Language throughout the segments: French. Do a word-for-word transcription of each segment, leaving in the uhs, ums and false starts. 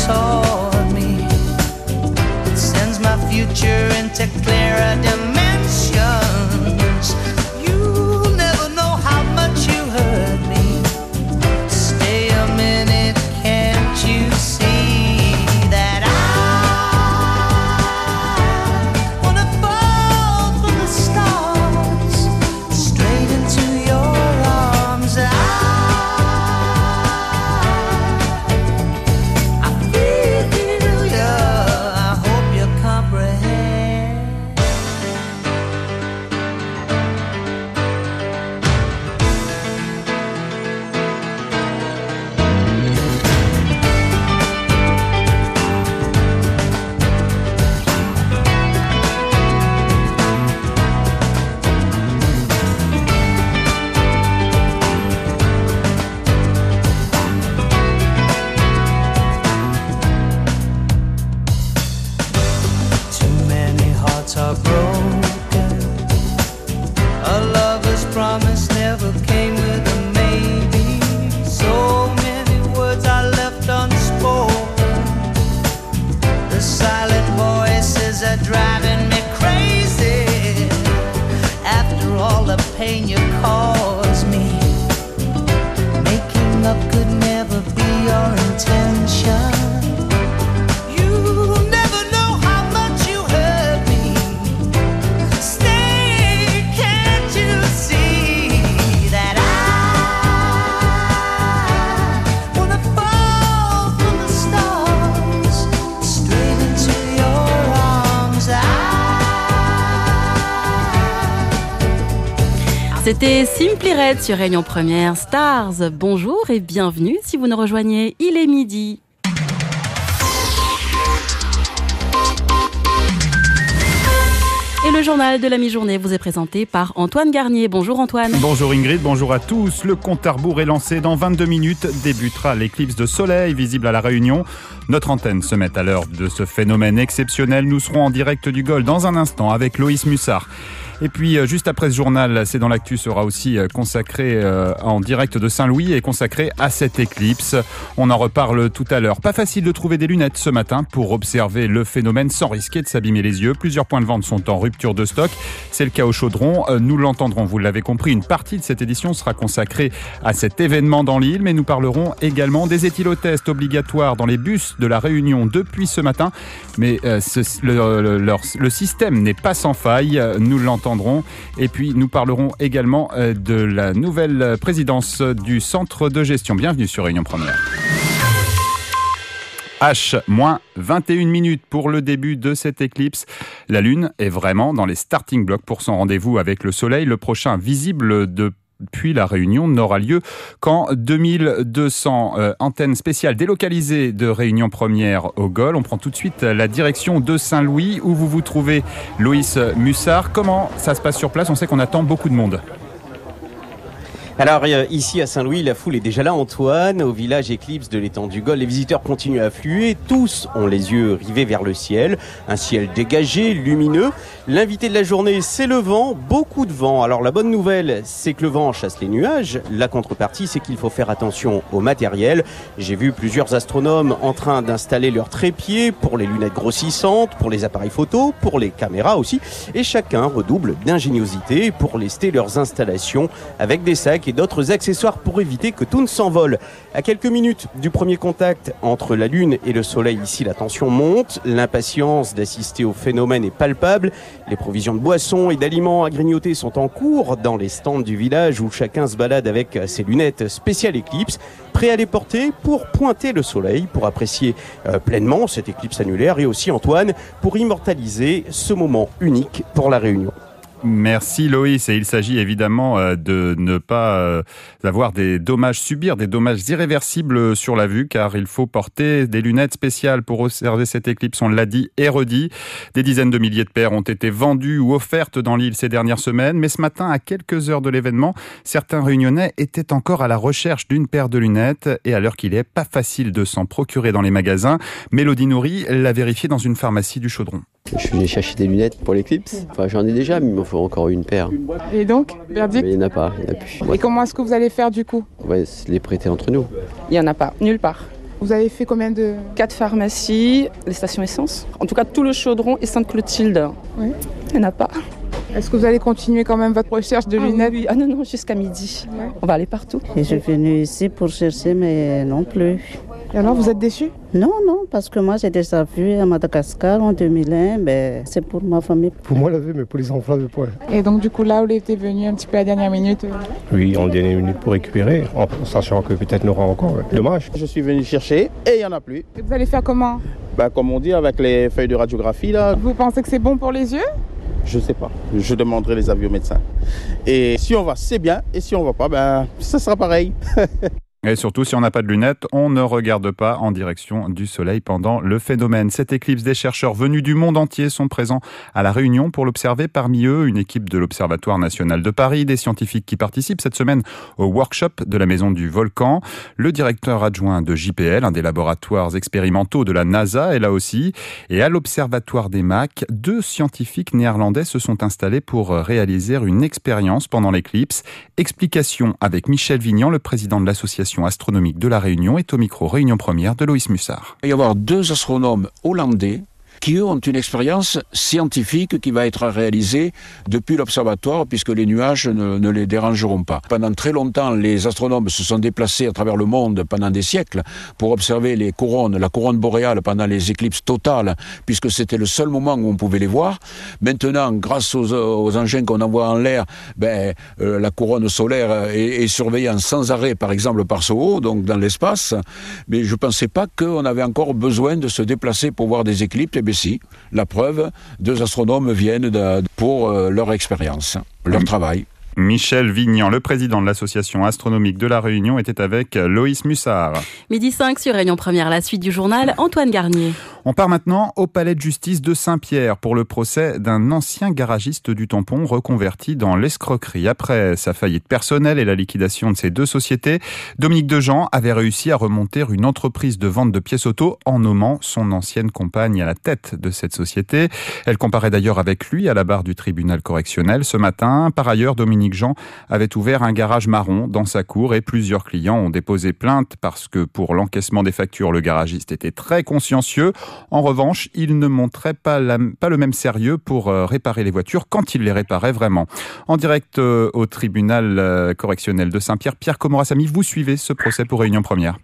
taught me. It sends my future into clearer dimensions. You'll never know how much you hurt me. Stay a minute, can't you see that I wanna fall from the stars straight into your arms. I pain you cause me. Making up could never be your intention. You'll never know how much you hurt me. Stay, can't you see that I wanna fall from the stars straight into your arms. I C'était Simply Red sur Réunion Première Stars. Bonjour et bienvenue si vous nous rejoignez, il est midi. Et le journal de la mi-journée vous est présenté par Antoine Garnier. Bonjour Antoine. Bonjour Ingrid, bonjour à tous. Le compte à rebours est lancé. Dans vingt-deux minutes débutera l'éclipse de soleil visible à La Réunion. Notre antenne se met à l'heure de ce phénomène exceptionnel. Nous serons en direct du Golfe dans un instant avec Loïs Mussard. Et puis, juste après ce journal, C'est dans l'actu sera aussi consacré en direct de Saint-Louis et consacré à cette éclipse. On en reparle tout à l'heure. Pas facile de trouver des lunettes ce matin pour observer le phénomène sans risquer de s'abîmer les yeux. Plusieurs points de vente sont en rupture de stock. C'est le cas au Chaudron. Nous l'entendrons, vous l'avez compris. Une partie de cette édition sera consacrée à cet événement dans l'île, mais nous parlerons également des éthylotests obligatoires dans les bus de La Réunion depuis ce matin. Mais euh, ce, le, le, le, le système n'est pas sans faille. Nous l'entendrons. Et puis nous parlerons également de la nouvelle présidence du centre de gestion. Bienvenue sur Réunion Première. H moins vingt et une minutes pour le début de cette éclipse. La Lune est vraiment dans les starting blocks pour son rendez-vous avec le Soleil. Le prochain visible de Puis la Réunion n'aura lieu qu'en deux mille deux cents. Euh, antenne spéciale délocalisée de Réunion Première au Golfe. On prend tout de suite la direction de Saint-Louis où vous vous trouvez, Loïs Mussard. Comment ça se passe sur place? On sait qu'on attend beaucoup de monde. Alors ici à Saint-Louis, la foule est déjà là, Antoine. Au village éclipse de l'étang du Golfe, les visiteurs continuent à affluer. Tous ont les yeux rivés vers le ciel. Un ciel dégagé, lumineux. L'invité de la journée, c'est le vent. Beaucoup de vent. Alors la bonne nouvelle, c'est que le vent chasse les nuages. La contrepartie, c'est qu'il faut faire attention au matériel. J'ai vu plusieurs astronomes en train d'installer leurs trépieds pour les lunettes grossissantes, pour les appareils photo, pour les caméras aussi. Et chacun redouble d'ingéniosité pour lester leurs installations avec des sacs et d'autres accessoires pour éviter que tout ne s'envole. À quelques minutes du premier contact entre la Lune et le Soleil, ici la tension monte, l'impatience d'assister au phénomène est palpable, les provisions de boissons et d'aliments à grignoter sont en cours dans les stands du village où chacun se balade avec ses lunettes spéciales éclipse, prêt à les porter pour pointer le Soleil, pour apprécier euh, pleinement cette éclipse annulaire et aussi Antoine, pour immortaliser ce moment unique pour la Réunion. Merci Loïs, et il s'agit évidemment de ne pas avoir des dommages, subir des dommages irréversibles sur la vue, car il faut porter des lunettes spéciales pour observer cette éclipse, on l'a dit et redit. Des dizaines de milliers de paires ont été vendues ou offertes dans l'île ces dernières semaines, mais ce matin, à quelques heures de l'événement, certains Réunionnais étaient encore à la recherche d'une paire de lunettes, et à l'heure qu'il est, pas facile de s'en procurer dans les magasins. Mélodie Nourri l'a vérifié dans une pharmacie du Chaudron. Je suis venu chercher des lunettes pour l'éclipse. Enfin, j'en ai déjà, mais il m'en faut encore une paire. Et donc, verdict ? Mais il n'y en a pas, il n'y en a plus. Et comment est-ce que vous allez faire du coup ? On va se les prêter entre nous. Il n'y en a pas, nulle part. Vous avez fait combien de... Quatre pharmacies, les stations essence. En tout cas, tout le chaudron et Sainte-Clotilde. Oui. Il n'y en a pas. Est-ce que vous allez continuer quand même votre recherche de ah, lunettes? oui, oui. Ah non, non, jusqu'à midi. Ouais. On va aller partout. Et je suis venue ici pour chercher, mais non plus. Et alors, vous êtes déçue? Non, non, parce que moi j'ai déjà vu à Madagascar en deux mille un, ben, c'est pour ma famille. Pour moi, la vie, mais pour les enfants, le point. Et donc, du coup, là, vous êtes venu un petit peu à la dernière minute? Oui, en dernière minute pour récupérer, en sachant que peut-être nous aura encore. Dommage. Je suis venu chercher et il n'y en a plus. Et vous allez faire comment? Bah, comme on dit, avec les feuilles de radiographie, là. Vous pensez que c'est bon pour les yeux? Je sais pas. Je demanderai les avis au médecin. Et si on va, c'est bien. Et si on va pas, ben, ça sera pareil. Et surtout, si on n'a pas de lunettes, on ne regarde pas en direction du soleil pendant le phénomène. Cette éclipse, des chercheurs venus du monde entier sont présents à La Réunion pour l'observer. Parmi eux, une équipe de l'Observatoire national de Paris, des scientifiques qui participent cette semaine au workshop de la Maison du Volcan. Le directeur adjoint de J P L, un des laboratoires expérimentaux de la NASA, est là aussi. Et à l'Observatoire des M A C, deux scientifiques néerlandais se sont installés pour réaliser une expérience pendant l'éclipse. Explication avec Michel Vignan, le président de l'association astronomique de La Réunion, est au micro Réunion Première de Loïs Mussard. Il va y avoir deux astronomes hollandais qui, eux, ont une expérience scientifique qui va être réalisée depuis l'observatoire, puisque les nuages ne, ne les dérangeront pas. Pendant très longtemps, les astronomes se sont déplacés à travers le monde pendant des siècles pour observer les couronnes, la couronne boréale pendant les éclipses totales, puisque c'était le seul moment où on pouvait les voir. Maintenant, grâce aux, aux engins qu'on envoie en l'air, ben, euh, la couronne solaire est, est surveillée sans arrêt, par exemple par S O H O, donc dans l'espace. Mais je ne pensais pas qu'on avait encore besoin de se déplacer pour voir des éclipses. Eh bien si, la preuve, deux astronomes viennent de, pour euh, leur expérience, leur travail. Michel Vignan, le président de l'association astronomique de La Réunion, était avec Loïs Mussard. Midi cinq sur Réunion Première, la suite du journal, Antoine Garnier. On part maintenant au palais de justice de Saint-Pierre pour le procès d'un ancien garagiste du tampon reconverti dans l'escroquerie. Après sa faillite personnelle et la liquidation de ses deux sociétés, Dominique Dejean avait réussi à remonter une entreprise de vente de pièces auto en nommant son ancienne compagne à la tête de cette société. Elle comparait d'ailleurs avec lui à la barre du tribunal correctionnel ce matin. Par ailleurs, Dominique Jean avait ouvert un garage marron dans sa cour et plusieurs clients ont déposé plainte parce que pour l'encaissement des factures, le garagiste était très consciencieux. En revanche, il ne montrait pas, la, pas le même sérieux pour euh, réparer les voitures quand il les réparait vraiment. En direct euh, au tribunal euh, correctionnel de Saint-Pierre, Pierre Comorasamy, vous suivez ce procès pour Réunion Première.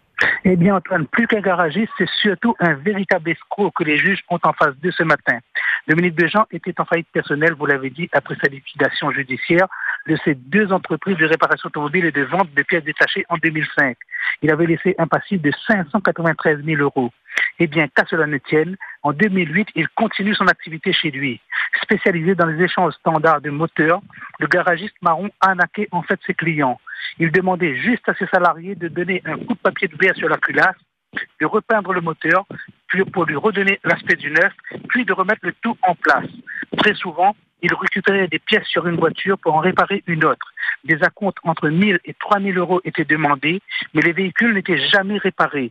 Eh bien Antoine, plus qu'un garagiste, c'est surtout un véritable escroc que les juges ont en face d'eux ce matin. Dominique Dejean était en faillite personnelle, vous l'avez dit, après sa liquidation judiciaire de ses deux entreprises de réparation automobile et de vente de pièces détachées en deux mille cinq. Il avait laissé un passif de cinq cent quatre-vingt-treize mille euros. Eh bien, qu'à cela ne tienne, en deux mille huit, il continue son activité chez lui. Spécialisé dans les échanges standards de moteurs, le garagiste marron arnaquait en fait ses clients. Il demandait juste à ses salariés de donner un coup de papier de verre sur la culasse, de repeindre le moteur, puis pour lui redonner l'aspect du neuf, puis de remettre le tout en place. Très souvent, il récupérait des pièces sur une voiture pour en réparer une autre. Des acomptes entre mille et trois mille euros étaient demandés, mais les véhicules n'étaient jamais réparés.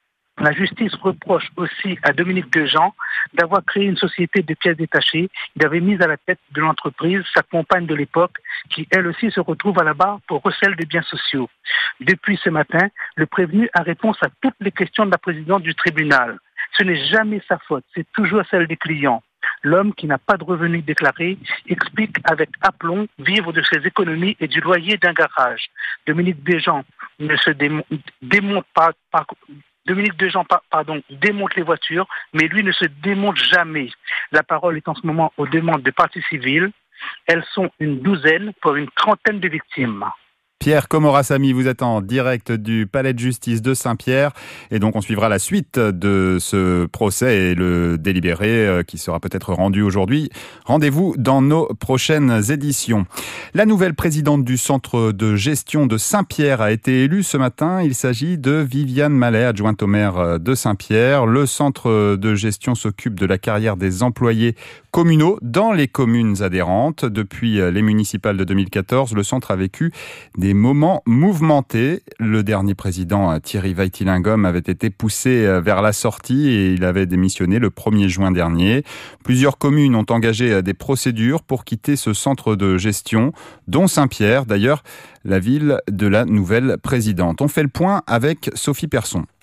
La justice reproche aussi à Dominique Dejean d'avoir créé une société de pièces détachées. Il avait mis à la tête de l'entreprise sa compagne de l'époque, qui elle aussi se retrouve à la barre pour recel des biens sociaux. Depuis ce matin, le prévenu a réponse à toutes les questions de la présidente du tribunal. Ce n'est jamais sa faute, c'est toujours celle des clients. L'homme, qui n'a pas de revenus déclarés, explique avec aplomb vivre de ses économies et du loyer d'un garage. Dominique Dejean ne se démonte, démonte pas... pas Dominique Dejean, pardon, démonte les voitures, mais lui ne se démonte jamais. La parole est en ce moment aux demandes de partie civile. Elles sont une douzaine pour une trentaine de victimes. Pierre Comorasamy, vous êtes en direct du palais de justice de Saint-Pierre et donc on suivra la suite de ce procès et le délibéré qui sera peut-être rendu aujourd'hui. Rendez-vous dans nos prochaines éditions. La nouvelle présidente du centre de gestion de Saint-Pierre a été élue ce matin. Il s'agit de Viviane Mallet, adjointe au maire de Saint-Pierre. Le centre de gestion s'occupe de la carrière des employés communaux dans les communes adhérentes. Depuis les municipales de deux mille quatorze, le centre a vécu des moments mouvementés. Le dernier président, Thierry Weitilingom, avait été poussé vers la sortie et il avait démissionné le premier juin dernier. Plusieurs communes ont engagé des procédures pour quitter ce centre de gestion, dont Saint-Pierre, d'ailleurs, la ville de la nouvelle présidente. On fait le point avec Sophie Persson.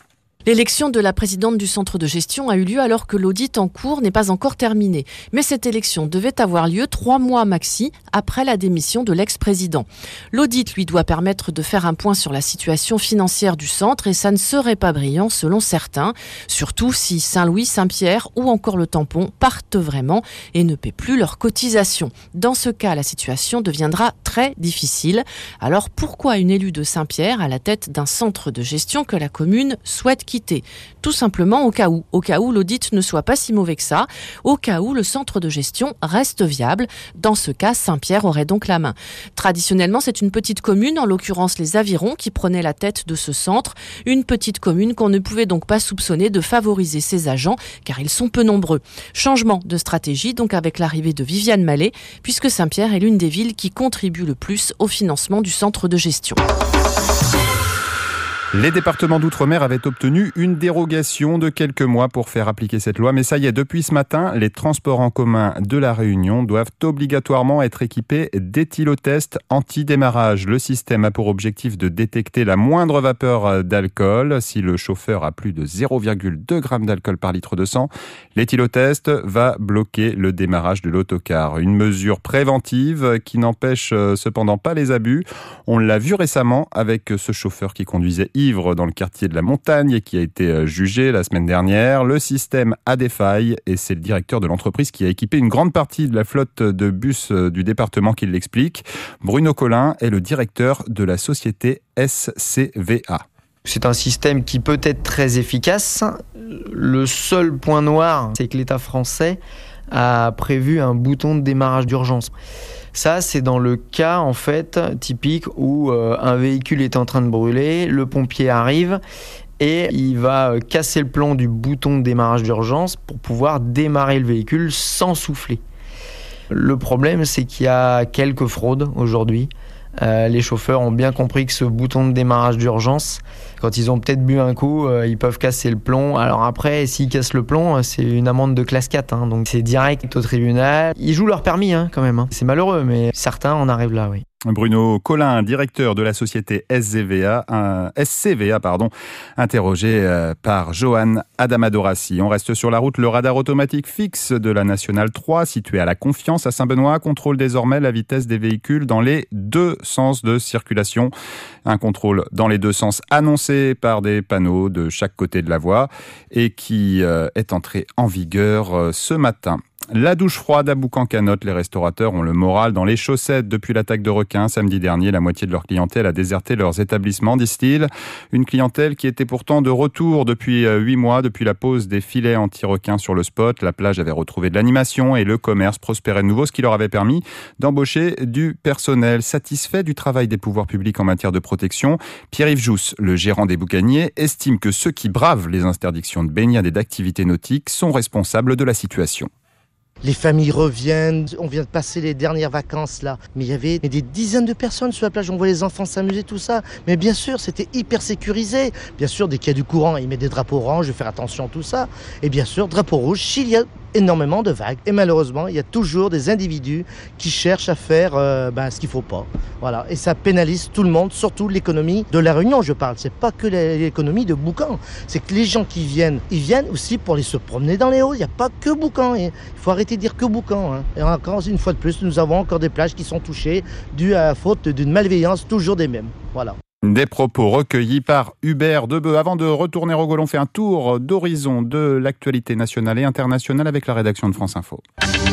L'élection de la présidente du centre de gestion a eu lieu alors que l'audit en cours n'est pas encore terminé. Mais cette élection devait avoir lieu trois mois maxi après la démission de l'ex-président. L'audit lui doit permettre de faire un point sur la situation financière du centre et ça ne serait pas brillant selon certains, surtout si Saint-Louis, Saint-Pierre ou encore le Tampon partent vraiment et ne paient plus leurs cotisations. Dans ce cas, la situation deviendra très difficile. Alors pourquoi une élue de Saint-Pierre à la tête d'un centre de gestion que la commune souhaite quitter ? Tout simplement au cas où, au cas où l'audit ne soit pas si mauvais que ça, au cas où le centre de gestion reste viable. Dans ce cas, Saint-Pierre aurait donc la main. Traditionnellement, c'est une petite commune, en l'occurrence les Avirons, qui prenait la tête de ce centre. Une petite commune qu'on ne pouvait donc pas soupçonner de favoriser ses agents, car ils sont peu nombreux. Changement de stratégie donc avec l'arrivée de Viviane Mallet, puisque Saint-Pierre est l'une des villes qui contribue le plus au financement du centre de gestion. Les départements d'outre-mer avaient obtenu une dérogation de quelques mois pour faire appliquer cette loi. Mais ça y est, depuis ce matin, les transports en commun de la Réunion doivent obligatoirement être équipés d'éthylotests anti-démarrage. Le système a pour objectif de détecter la moindre vapeur d'alcool. Si le chauffeur a plus de zéro virgule deux grammes d'alcool par litre de sang, l'éthylotest va bloquer le démarrage de l'autocar. Une mesure préventive qui n'empêche cependant pas les abus. On l'a vu récemment avec ce chauffeur qui conduisait ivre dans le quartier de la Montagne et qui a été jugé la semaine dernière. Le système a des failles et c'est le directeur de l'entreprise qui a équipé une grande partie de la flotte de bus du département qui l'explique. Bruno Collin est le directeur de la société S C V A. C'est un système qui peut être très efficace. Le seul point noir, c'est que l'État français a prévu un bouton de démarrage d'urgence. Ça, c'est dans le cas, en fait, typique où euh, un véhicule est en train de brûler, le pompier arrive et il va casser le plomb du bouton de démarrage d'urgence pour pouvoir démarrer le véhicule sans souffler. Le problème, c'est qu'il y a quelques fraudes aujourd'hui. Euh, les chauffeurs ont bien compris que ce bouton de démarrage d'urgence, quand ils ont peut-être bu un coup, euh, ils peuvent casser le plomb. Alors après, s'ils cassent le plomb, c'est une amende de classe quatre, hein, donc c'est direct au tribunal. Ils jouent leur permis hein, quand même, hein. C'est malheureux, mais certains en arrivent là, oui. Bruno Collin, directeur de la société S C V A, un S C V A pardon, interrogé par Johan Adamadorassi. On reste sur la route. Le radar automatique fixe de la Nationale trois, situé à La Confiance à Saint-Benoît, contrôle désormais la vitesse des véhicules dans les deux sens de circulation. Un contrôle dans les deux sens annoncé par des panneaux de chaque côté de la voie et qui est entré en vigueur ce matin. La douche froide à Boucan-Canotte, les restaurateurs ont le moral dans les chaussettes depuis l'attaque de requins. Samedi dernier, la moitié de leur clientèle a déserté leurs établissements, disent-ils. Une clientèle qui était pourtant de retour depuis huit mois, depuis la pose des filets anti-requins sur le spot. La plage avait retrouvé de l'animation et le commerce prospérait de nouveau, ce qui leur avait permis d'embaucher du personnel. Satisfait du travail des pouvoirs publics en matière de protection, Pierre-Yves Jousse, le gérant des Boucaniers, estime que ceux qui bravent les interdictions de baignade et d'activités nautiques sont responsables de la situation. Les familles reviennent, on vient de passer les dernières vacances là, mais il y avait des dizaines de personnes sur la plage, on voit les enfants s'amuser, tout ça. Mais bien sûr, c'était hyper sécurisé. Bien sûr, dès qu'il y a du courant, ils mettent des drapeaux orange, je vais faire attention à tout ça. Et bien sûr, drapeau rouge, s'il y a énormément de vagues. Et malheureusement, il y a toujours des individus qui cherchent à faire euh, ben, ce qu'il ne faut pas. Voilà. Et ça pénalise tout le monde, surtout l'économie de la Réunion, je parle. C'est pas que l'économie de Boucan. C'est que les gens qui viennent, ils viennent aussi pour aller se promener dans les hauts. Il n'y a pas que Boucan. Il faut arrêter de dire que Boucan. Hein. Et encore une fois de plus, nous avons encore des plages qui sont touchées dû à la faute d'une malveillance toujours des mêmes. Voilà. Des propos recueillis par Hubert Debeu. Avant de retourner au Gaulle, on fait un tour d'horizon de l'actualité nationale et internationale avec la rédaction de France Info.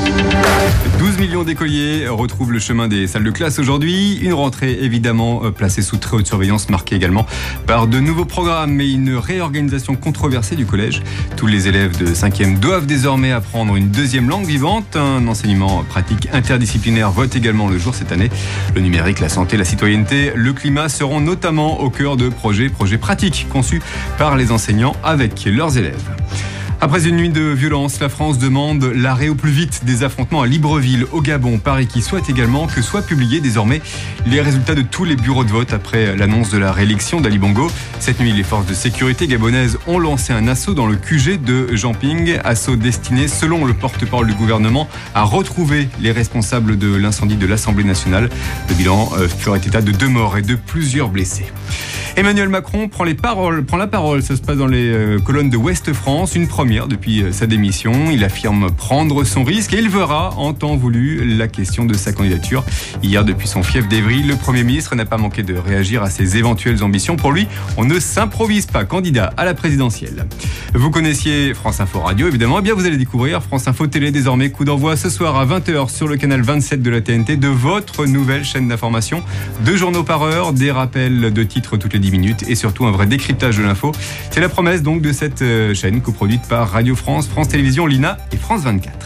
douze millions d'écoliers retrouvent le chemin des salles de classe aujourd'hui. Une rentrée évidemment placée sous très haute surveillance, marquée également par de nouveaux programmes et une réorganisation controversée du collège. Tous les élèves de cinquième doivent désormais apprendre une deuxième langue vivante. Un enseignement pratique interdisciplinaire voit également le jour cette année. Le numérique, la santé, la citoyenneté, le climat seront notamment au cœur de projets, projets pratiques conçus par les enseignants avec leurs élèves. Après une nuit de violence, la France demande l'arrêt au plus vite des affrontements à Libreville, au Gabon. Paris qui souhaite également que soient publiés désormais les résultats de tous les bureaux de vote après l'annonce de la réélection d'Ali Bongo. Cette nuit, les forces de sécurité gabonaises ont lancé un assaut dans le Q G de Jamping. Assaut destiné, selon le porte-parole du gouvernement, à retrouver les responsables de l'incendie de l'Assemblée nationale. Le bilan ferait état de deux morts et de plusieurs blessés. Emmanuel Macron prend, les paroles, prend la parole, ça se passe dans les euh, colonnes de Ouest France, une première depuis euh, sa démission. Il affirme prendre son risque et il verra en temps voulu la question de sa candidature. Hier, depuis son fief d'Evry, le Premier ministre n'a pas manqué de réagir à ses éventuelles ambitions. Pour lui, on ne s'improvise pas candidat à la présidentielle. Vous connaissiez France Info Radio, évidemment, eh bien vous allez découvrir France Info Télé désormais. Coup d'envoi ce soir à vingt heures sur le canal vingt-sept de la T N T de votre nouvelle chaîne d'information. Deux journaux par heure, des rappels de titres toutes les dix minutes et surtout un vrai décryptage de l'info. C'est la promesse donc de cette chaîne coproduite par Radio France, France Télévisions, l'I N A et France vingt-quatre.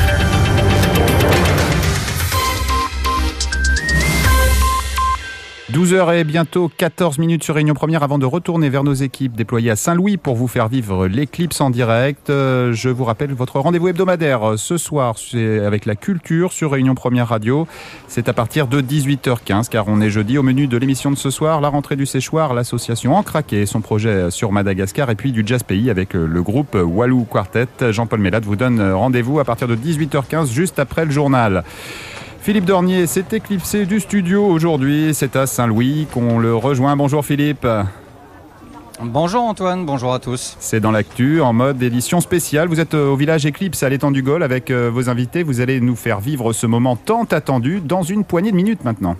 douze heures et bientôt quatorze minutes sur Réunion Première avant de retourner vers nos équipes déployées à Saint-Louis pour vous faire vivre l'éclipse en direct. Je vous rappelle votre rendez-vous hebdomadaire ce soir, c'est avec la culture sur Réunion Première Radio. C'est à partir de dix-huit heures quinze car on est jeudi. Au menu de l'émission de ce soir, la rentrée du séchoir, l'association Encraqué, son projet sur Madagascar et puis du jazz pays avec le groupe Walou Quartet. Jean-Paul Mélade vous donne rendez-vous à partir de dix-huit heures quinze juste après le journal. Philippe Dornier s'est éclipsé du studio aujourd'hui, c'est à Saint-Louis qu'on le rejoint. Bonjour Philippe. Bonjour Antoine, bonjour à tous. C'est dans l'actu, en mode édition spéciale. Vous êtes au village Éclipse à l'étang du Gol avec vos invités. Vous allez nous faire vivre ce moment tant attendu dans une poignée de minutes maintenant.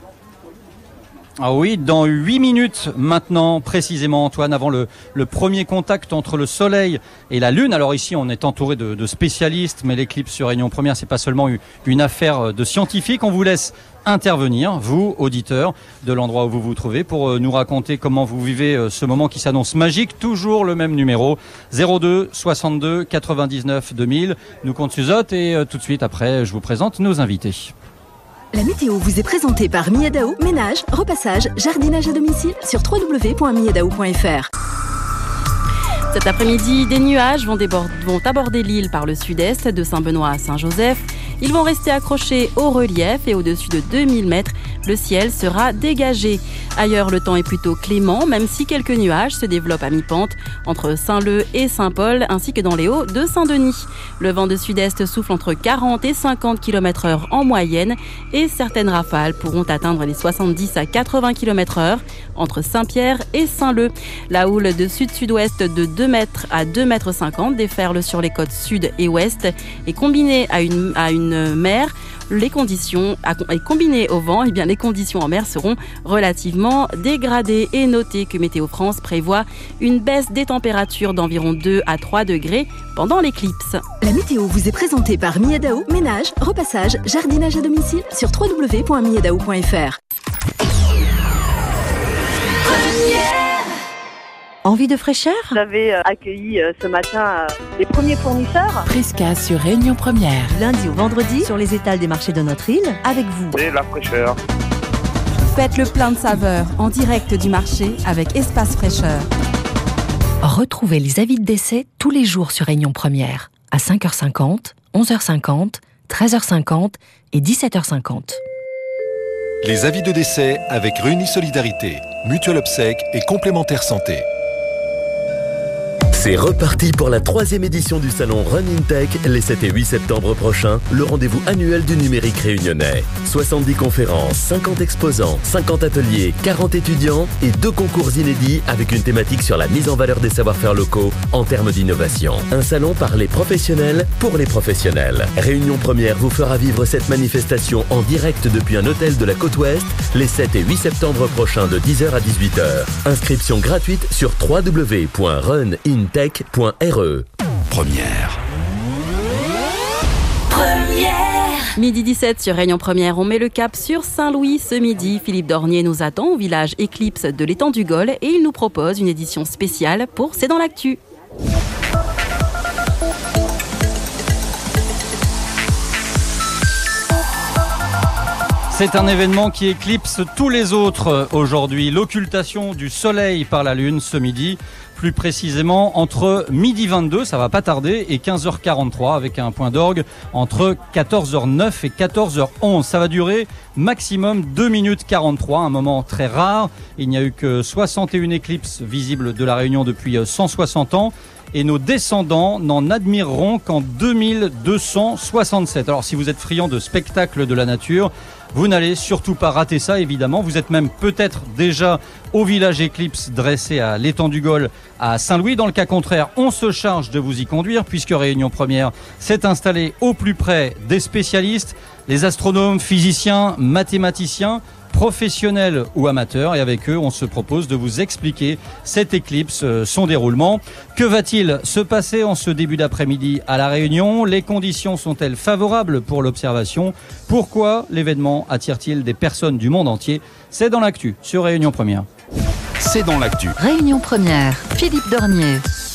Ah oui, dans huit minutes maintenant, précisément Antoine, avant le, le premier contact entre le soleil et la lune. Alors ici, on est entouré de, de spécialistes, mais l'éclipse sur Réunion Première, c'est pas seulement une affaire de scientifiques. On vous laisse intervenir, vous, auditeurs, de l'endroit où vous vous trouvez, pour nous raconter comment vous vivez ce moment qui s'annonce magique. Toujours le même numéro, zéro deux soixante-deux quatre-vingt-dix-neuf deux mille. Nous compte Suzotte et tout de suite après, je vous présente nos invités. La météo vous est présentée par Miedao, ménage, repassage, jardinage à domicile sur w w w point miedao point f r. Cet après-midi, des nuages vont, débord- vont aborder l'île par le sud-est, de Saint-Benoît à Saint-Joseph. Ils vont rester accrochés au relief et au-dessus de deux mille mètres, le ciel sera dégagé. Ailleurs, le temps est plutôt clément, même si quelques nuages se développent à mi-pente entre Saint-Leu et Saint-Paul, ainsi que dans les hauts de Saint-Denis. Le vent de sud-est souffle entre quarante et cinquante kilomètres heure en moyenne et certaines rafales pourront atteindre les soixante-dix à quatre-vingts kilomètres heure entre Saint-Pierre et Saint-Leu. La houle de sud-sud-ouest de deux mètres à deux mètres cinquante déferle sur les côtes sud et ouest et combinée à une, à une mer, les conditions, et combinées au vent, eh bien, les conditions en mer seront relativement dégradées. Et notez que Météo France prévoit une baisse des températures d'environ deux à trois degrés pendant l'éclipse. La météo vous est présentée par Miedao, ménage, repassage, jardinage à domicile sur w w w point miedao point f r. Envie de fraîcheur ? Vous avez accueilli ce matin les premiers fournisseurs. Prisca sur Réunion Première. Lundi au vendredi sur les étals des marchés de notre île avec vous. Et la fraîcheur. Faites le plein de saveurs en direct du marché avec Espace Fraîcheur. Retrouvez les avis de décès tous les jours sur Réunion Première à cinq heures cinquante, onze heures cinquante, treize heures cinquante et dix-sept heures cinquante. Les avis de décès avec Réunis Solidarité, Mutuelle Obsèques et Complémentaire Santé. C'est reparti pour la troisième édition du salon Run in Tech les sept et huit septembre prochains, le rendez-vous annuel du numérique réunionnais. soixante-dix conférences, cinquante exposants, cinquante ateliers, quarante étudiants et deux concours inédits avec une thématique sur la mise en valeur des savoir-faire locaux en termes d'innovation. Un salon par les professionnels pour les professionnels. Réunion Première vous fera vivre cette manifestation en direct depuis un hôtel de la côte ouest les sept et huit septembre prochains de dix heures à dix-huit heures. Inscription gratuite sur w w w point run in tech point r e. Première. Première. Midi dix-sept sur Réunion Première, on met le cap sur Saint-Louis ce midi. Philippe Dornier nous attend au village Éclipse de l'étang du Gol et il nous propose une édition spéciale pour C'est dans l'actu. C'est un événement qui éclipse tous les autres aujourd'hui. L'occultation du soleil par la lune ce midi. Plus précisément entre midi vingt-deux, ça va pas tarder, et quinze heures quarante-trois avec un point d'orgue entre quatorze heures neuf et quatorze heures onze. Ça va durer maximum deux minutes quarante-trois, un moment très rare. Il n'y a eu que soixante et une éclipses visibles de la Réunion depuis cent soixante ans. Et nos descendants n'en admireront qu'en deux mille deux cent soixante-sept. Alors si vous êtes friand de spectacles de la nature, vous n'allez surtout pas rater ça, évidemment. Vous êtes même peut-être déjà au village éclipse dressé à l'étang du Gol à Saint-Louis. Dans le cas contraire, on se charge de vous y conduire puisque Réunion Première s'est installée au plus près des spécialistes, les astronomes, physiciens, mathématiciens, professionnels ou amateurs, et avec eux on se propose de vous expliquer cette éclipse, son déroulement. Que va-t-il se passer en ce début d'après-midi à La Réunion? Les conditions sont-elles favorables pour l'observation? Pourquoi l'événement attire-t-il des personnes du monde entier? C'est dans l'actu sur Réunion Première. C'est dans l'actu. Réunion Première, Philippe Dornier.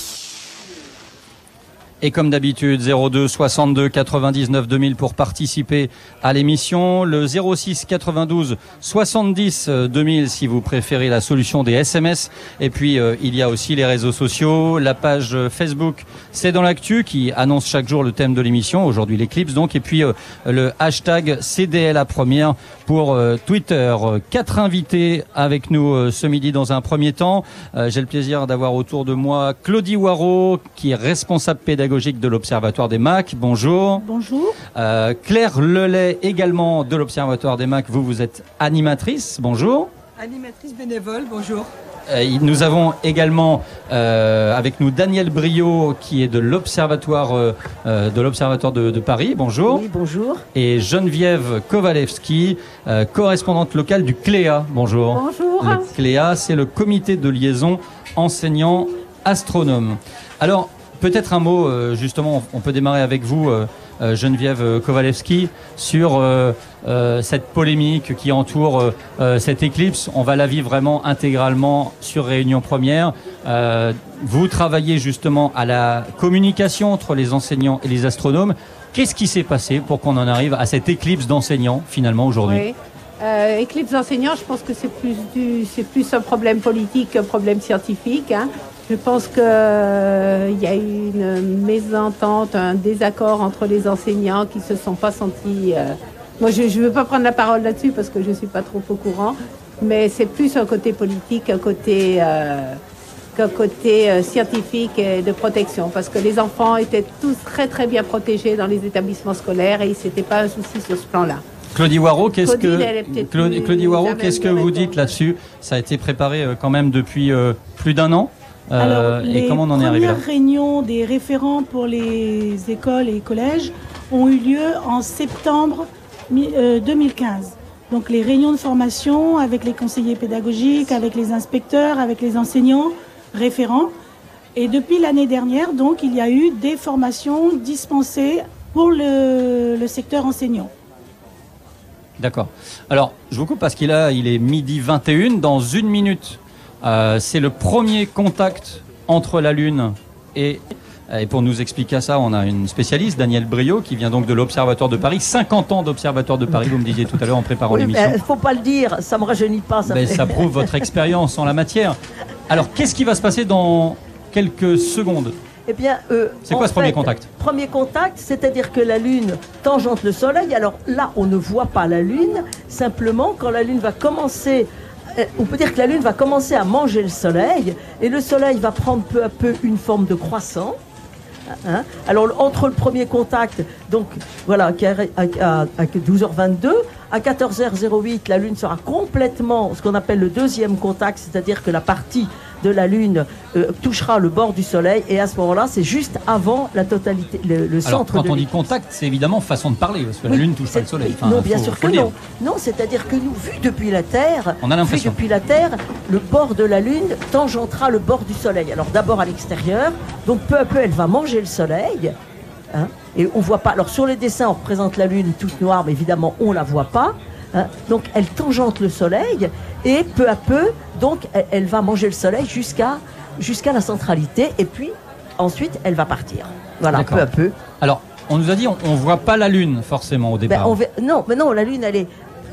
Et comme d'habitude, zéro deux soixante-deux quatre-vingt-dix-neuf deux mille pour participer à l'émission. Le zéro six quatre-vingt-douze soixante-dix deux mille si vous préférez la solution des S M S. Et puis, euh, il y a aussi les réseaux sociaux, la page Facebook C'est dans l'actu qui annonce chaque jour le thème de l'émission. Aujourd'hui, l'éclipse donc. Et puis, euh, le hashtag C D L A Première pour euh, Twitter. Quatre invités avec nous euh, ce midi dans un premier temps. Euh, j'ai le plaisir d'avoir autour de moi Claudie Waro, qui est responsable pédagogique de l'Observatoire des M A C. Bonjour. Bonjour. Euh, Claire Lelay, également de l'Observatoire des M A C. Vous, vous êtes animatrice. Bonjour. Animatrice bénévole. Bonjour. Euh, nous avons également euh, avec nous Daniel Brio, qui est de l'Observatoire euh, de l'Observatoire de, de Paris. Bonjour. Oui, bonjour. Et Geneviève Kowalewski, euh, correspondante locale du C L E A. Bonjour. Bonjour. Le C L E A, c'est le comité de liaison enseignants astronomes. Alors, peut-être un mot, euh, justement, on peut démarrer avec vous, euh, euh, Geneviève Kowalewski, sur euh, euh, cette polémique qui entoure euh, euh, cette éclipse. On va la vivre vraiment intégralement sur Réunion Première. Euh, vous travaillez justement à la communication entre les enseignants et les astronomes. Qu'est-ce qui s'est passé pour qu'on en arrive à cette éclipse d'enseignants, finalement, aujourd'hui? Oui. Euh, éclipse d'enseignants, je pense que c'est plus, du, c'est plus un problème politique qu'un problème scientifique, hein. Je pense qu'il euh, y a eu une mésentente, un désaccord entre les enseignants qui ne se sont pas sentis... Euh... Moi, je ne veux pas prendre la parole là-dessus parce que je ne suis pas trop au courant, mais c'est plus un côté politique, un côté, euh, qu'un côté euh, scientifique et de protection, parce que les enfants étaient tous très très bien protégés dans les établissements scolaires et ce n'était pas un souci sur ce plan-là. Claudie Waro, qu'est-ce Claudie, que, Claudie, Claudie Waro, qu'est-ce que vous dites là-dessus? Ça a été préparé quand même depuis euh, plus d'un an. Euh, Alors, et comment on en est arrivé là? Les premières réunions des référents pour les écoles et collèges ont eu lieu en septembre deux mille quinze. Donc les réunions de formation avec les conseillers pédagogiques, avec les inspecteurs, avec les enseignants référents. Et depuis l'année dernière, donc, il y a eu des formations dispensées pour le, le secteur enseignant. D'accord. Alors, je vous coupe parce qu'il a, il est midi vingt et une. Dans une minute, euh, c'est le premier contact entre la Lune et... Et pour nous expliquer ça, on a une spécialiste, Daniel Brio, qui vient donc de l'Observatoire de Paris. cinquante ans d'Observatoire de Paris, vous me disiez tout à l'heure en préparant oui, l'émission. Il ne faut pas le dire, ça ne me rajeunit pas. Ça, ben, fait... ça prouve votre expérience en la matière. Alors, qu'est-ce qui va se passer dans quelques secondes? Eh bien, euh, c'est quoi ce fait, premier contact? Premier contact, c'est-à-dire que la Lune tangente le Soleil. Alors là, on ne voit pas la Lune. Simplement, quand la Lune va commencer... On peut dire que la Lune va commencer à manger le Soleil. Et le Soleil va prendre peu à peu une forme de croissant. Hein? Alors entre le premier contact, donc voilà, à, à douze heures vingt-deux, à quatorze heures huit, la Lune sera complètement ce qu'on appelle le deuxième contact, c'est-à-dire que la partie de la Lune euh, touchera le bord du Soleil, et à ce moment-là, c'est juste avant la totalité, le, le Alors, centre. Quand de on dit contact, c'est évidemment façon de parler, parce que oui, la Lune touche pas le Soleil. Enfin, non, bien faut, sûr faut que le non. Non, c'est-à-dire que nous, vu depuis la Terre, on a l'impression. vu depuis la Terre, le bord de la Lune tangentera le bord du Soleil. Alors d'abord à l'extérieur, donc peu à peu, elle va manger le Soleil. Hein, et on voit pas. Alors sur les dessins, on représente la Lune toute noire, mais évidemment, on la voit pas. Hein, donc elle tangente le Soleil et peu à peu, donc elle, elle va manger le Soleil jusqu'à jusqu'à la centralité, et puis ensuite elle va partir. Voilà, peu à peu. Alors, on nous a dit on, on voit pas la Lune forcément au départ. Ben, on va, non, mais non, la Lune elle est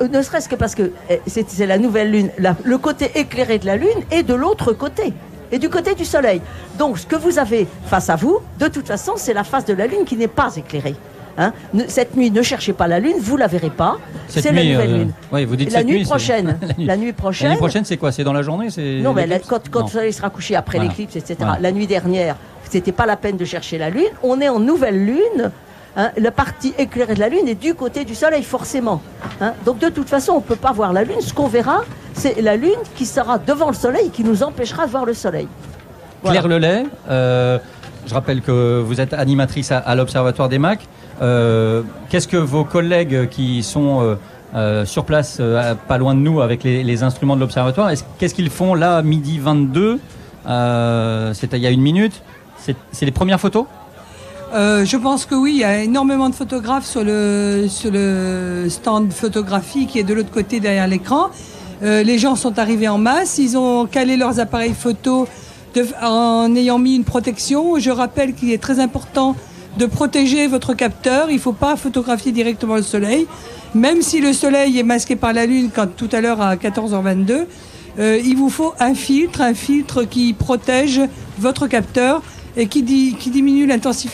ne serait-ce que parce que c'est, c'est la nouvelle lune, la, le côté éclairé de la lune est de l'autre côté, et du côté du soleil. Donc ce que vous avez face à vous, de toute façon, c'est la face de la lune qui n'est pas éclairée. Hein, ne, cette nuit, ne cherchez pas la lune, vous la verrez pas. Cette c'est nuit, la nouvelle euh, lune. Oui, vous dites la, cette nuit nuit, prochaine, la, nuit. la nuit prochaine. La nuit prochaine, c'est quoi? C'est dans la journée, c'est non, mais la, quand, quand non. le soleil sera couché après voilà. l'éclipse, et cetera. Voilà. La nuit dernière, c'était pas la peine de chercher la lune. On est en nouvelle lune. Hein, la partie éclairée de la lune est du côté du soleil, forcément. Hein, donc de toute façon, on ne peut pas voir la lune. Ce qu'on verra, c'est la lune qui sera devant le soleil, qui nous empêchera de voir le soleil. Voilà. Claire Lelay, euh, je rappelle que vous êtes animatrice à, à l'Observatoire des M A C. Euh, qu'est-ce que vos collègues qui sont euh, euh, sur place, euh, pas loin de nous, avec les, les instruments de l'Observatoire, est-ce, qu'est-ce qu'ils font là, à midi vingt-deux, euh, c'était il y a une minute, c'est, c'est les premières photos? Euh, je pense que oui, il y a énormément de photographes sur le, sur le stand photographie qui est de l'autre côté derrière l'écran. Euh, les gens sont arrivés en masse, ils ont calé leurs appareils photo de, en ayant mis une protection. Je rappelle qu'il est très important de protéger votre capteur. Il ne faut pas photographier directement le soleil, même si le soleil est masqué par la lune, quand tout à l'heure à quatorze heures vingt-deux, euh, il vous faut un filtre, un filtre qui protège votre capteur et qui, di, qui diminue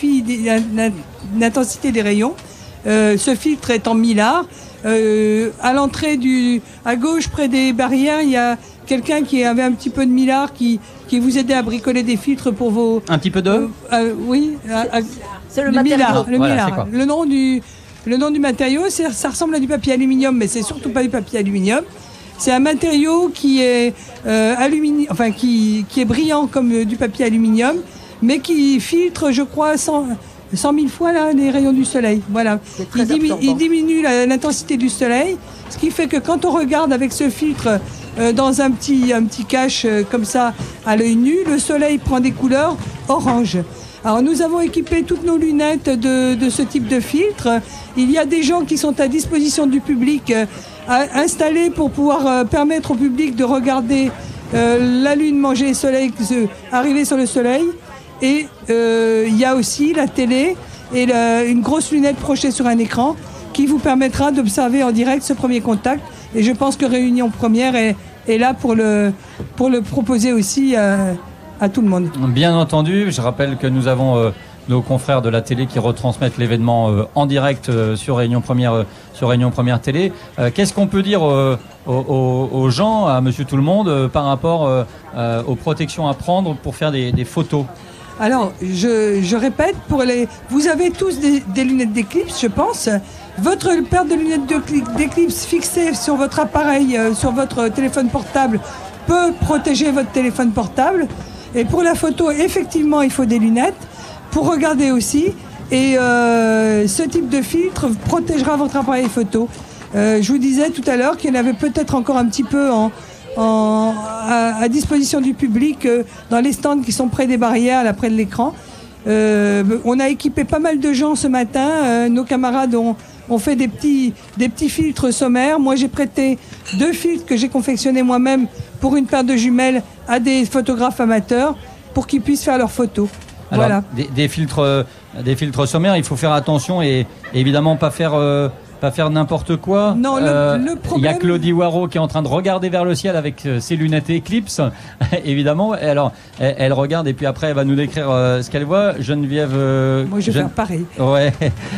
l'intensité des rayons. Euh, ce filtre est en millard. Euh, à l'entrée du, à gauche, près des barrières, il y a quelqu'un qui avait un petit peu de millard qui, qui vous aidait à bricoler des filtres pour vos... Un petit peu d'eau euh, euh, Oui. C'est, à, c'est le, le matériau. millard. Le, voilà, millard. Le, nom du, le nom du matériau, c'est, ça ressemble à du papier aluminium, mais c'est surtout pas du papier aluminium. C'est un matériau qui est, euh, alumini, enfin, qui, qui est brillant comme euh, du papier aluminium, mais qui filtre, je crois, cent mille fois là, les rayons du soleil. Voilà. Il, dimi, il diminue la, l'intensité du soleil, ce qui fait que quand on regarde avec ce filtre euh, dans un petit, un petit cache euh, comme ça à l'œil nu, le soleil prend des couleurs orange. Alors nous avons équipé toutes nos lunettes de, de ce type de filtre. Il y a des gens qui sont à disposition du public, euh, à, installés pour pouvoir euh, permettre au public de regarder euh, la lune manger le soleil, euh, arriver sur le soleil. Et euh, il y a aussi la télé et la, une grosse lunette projetée sur un écran qui vous permettra d'observer en direct ce premier contact. Et je pense que Réunion Première est, est là pour le, pour le proposer aussi à, à tout le monde. Bien entendu, je rappelle que nous avons euh, nos confrères de la télé qui retransmettent l'événement euh, en direct euh, sur Réunion Première, euh, sur Réunion Première Télé. Euh, qu'est-ce qu'on peut dire euh, aux, aux, aux gens, à Monsieur Tout le Monde, euh, par rapport euh, euh, aux protections à prendre pour faire des, des photos? Alors, je, je répète, pour les, vous avez tous des, des lunettes d'éclipse, je pense. Votre paire de lunettes d'éclipse fixée sur votre appareil, euh, sur votre téléphone portable, peut protéger votre téléphone portable. Et pour la photo, effectivement, il faut des lunettes. Pour regarder aussi. Et euh, ce type de filtre protégera votre appareil photo. Euh, je vous disais tout à l'heure qu'il y en avait peut-être encore un petit peu en... En, à, à disposition du public euh, dans les stands qui sont près des barrières, là près de l'écran. Euh, on a équipé pas mal de gens ce matin. Euh, nos camarades ont, ont fait des petits, des petits filtres sommaires. Moi, j'ai prêté deux filtres que j'ai confectionnés moi-même pour une paire de jumelles à des photographes amateurs pour qu'ils puissent faire leurs photos. Alors, voilà. Des, des filtres, euh, des filtres sommaires. Il faut faire attention et, et évidemment pas faire. Euh Pas faire n'importe quoi. Non, le, euh, le problème... Il y a Claudie Waro qui est en train de regarder vers le ciel avec euh, ses lunettes Eclipse, évidemment. Et alors, elle, elle regarde et puis après, elle va nous décrire euh, ce qu'elle voit. Geneviève... Euh, Moi, je vais Gen... faire pareil. Ouais.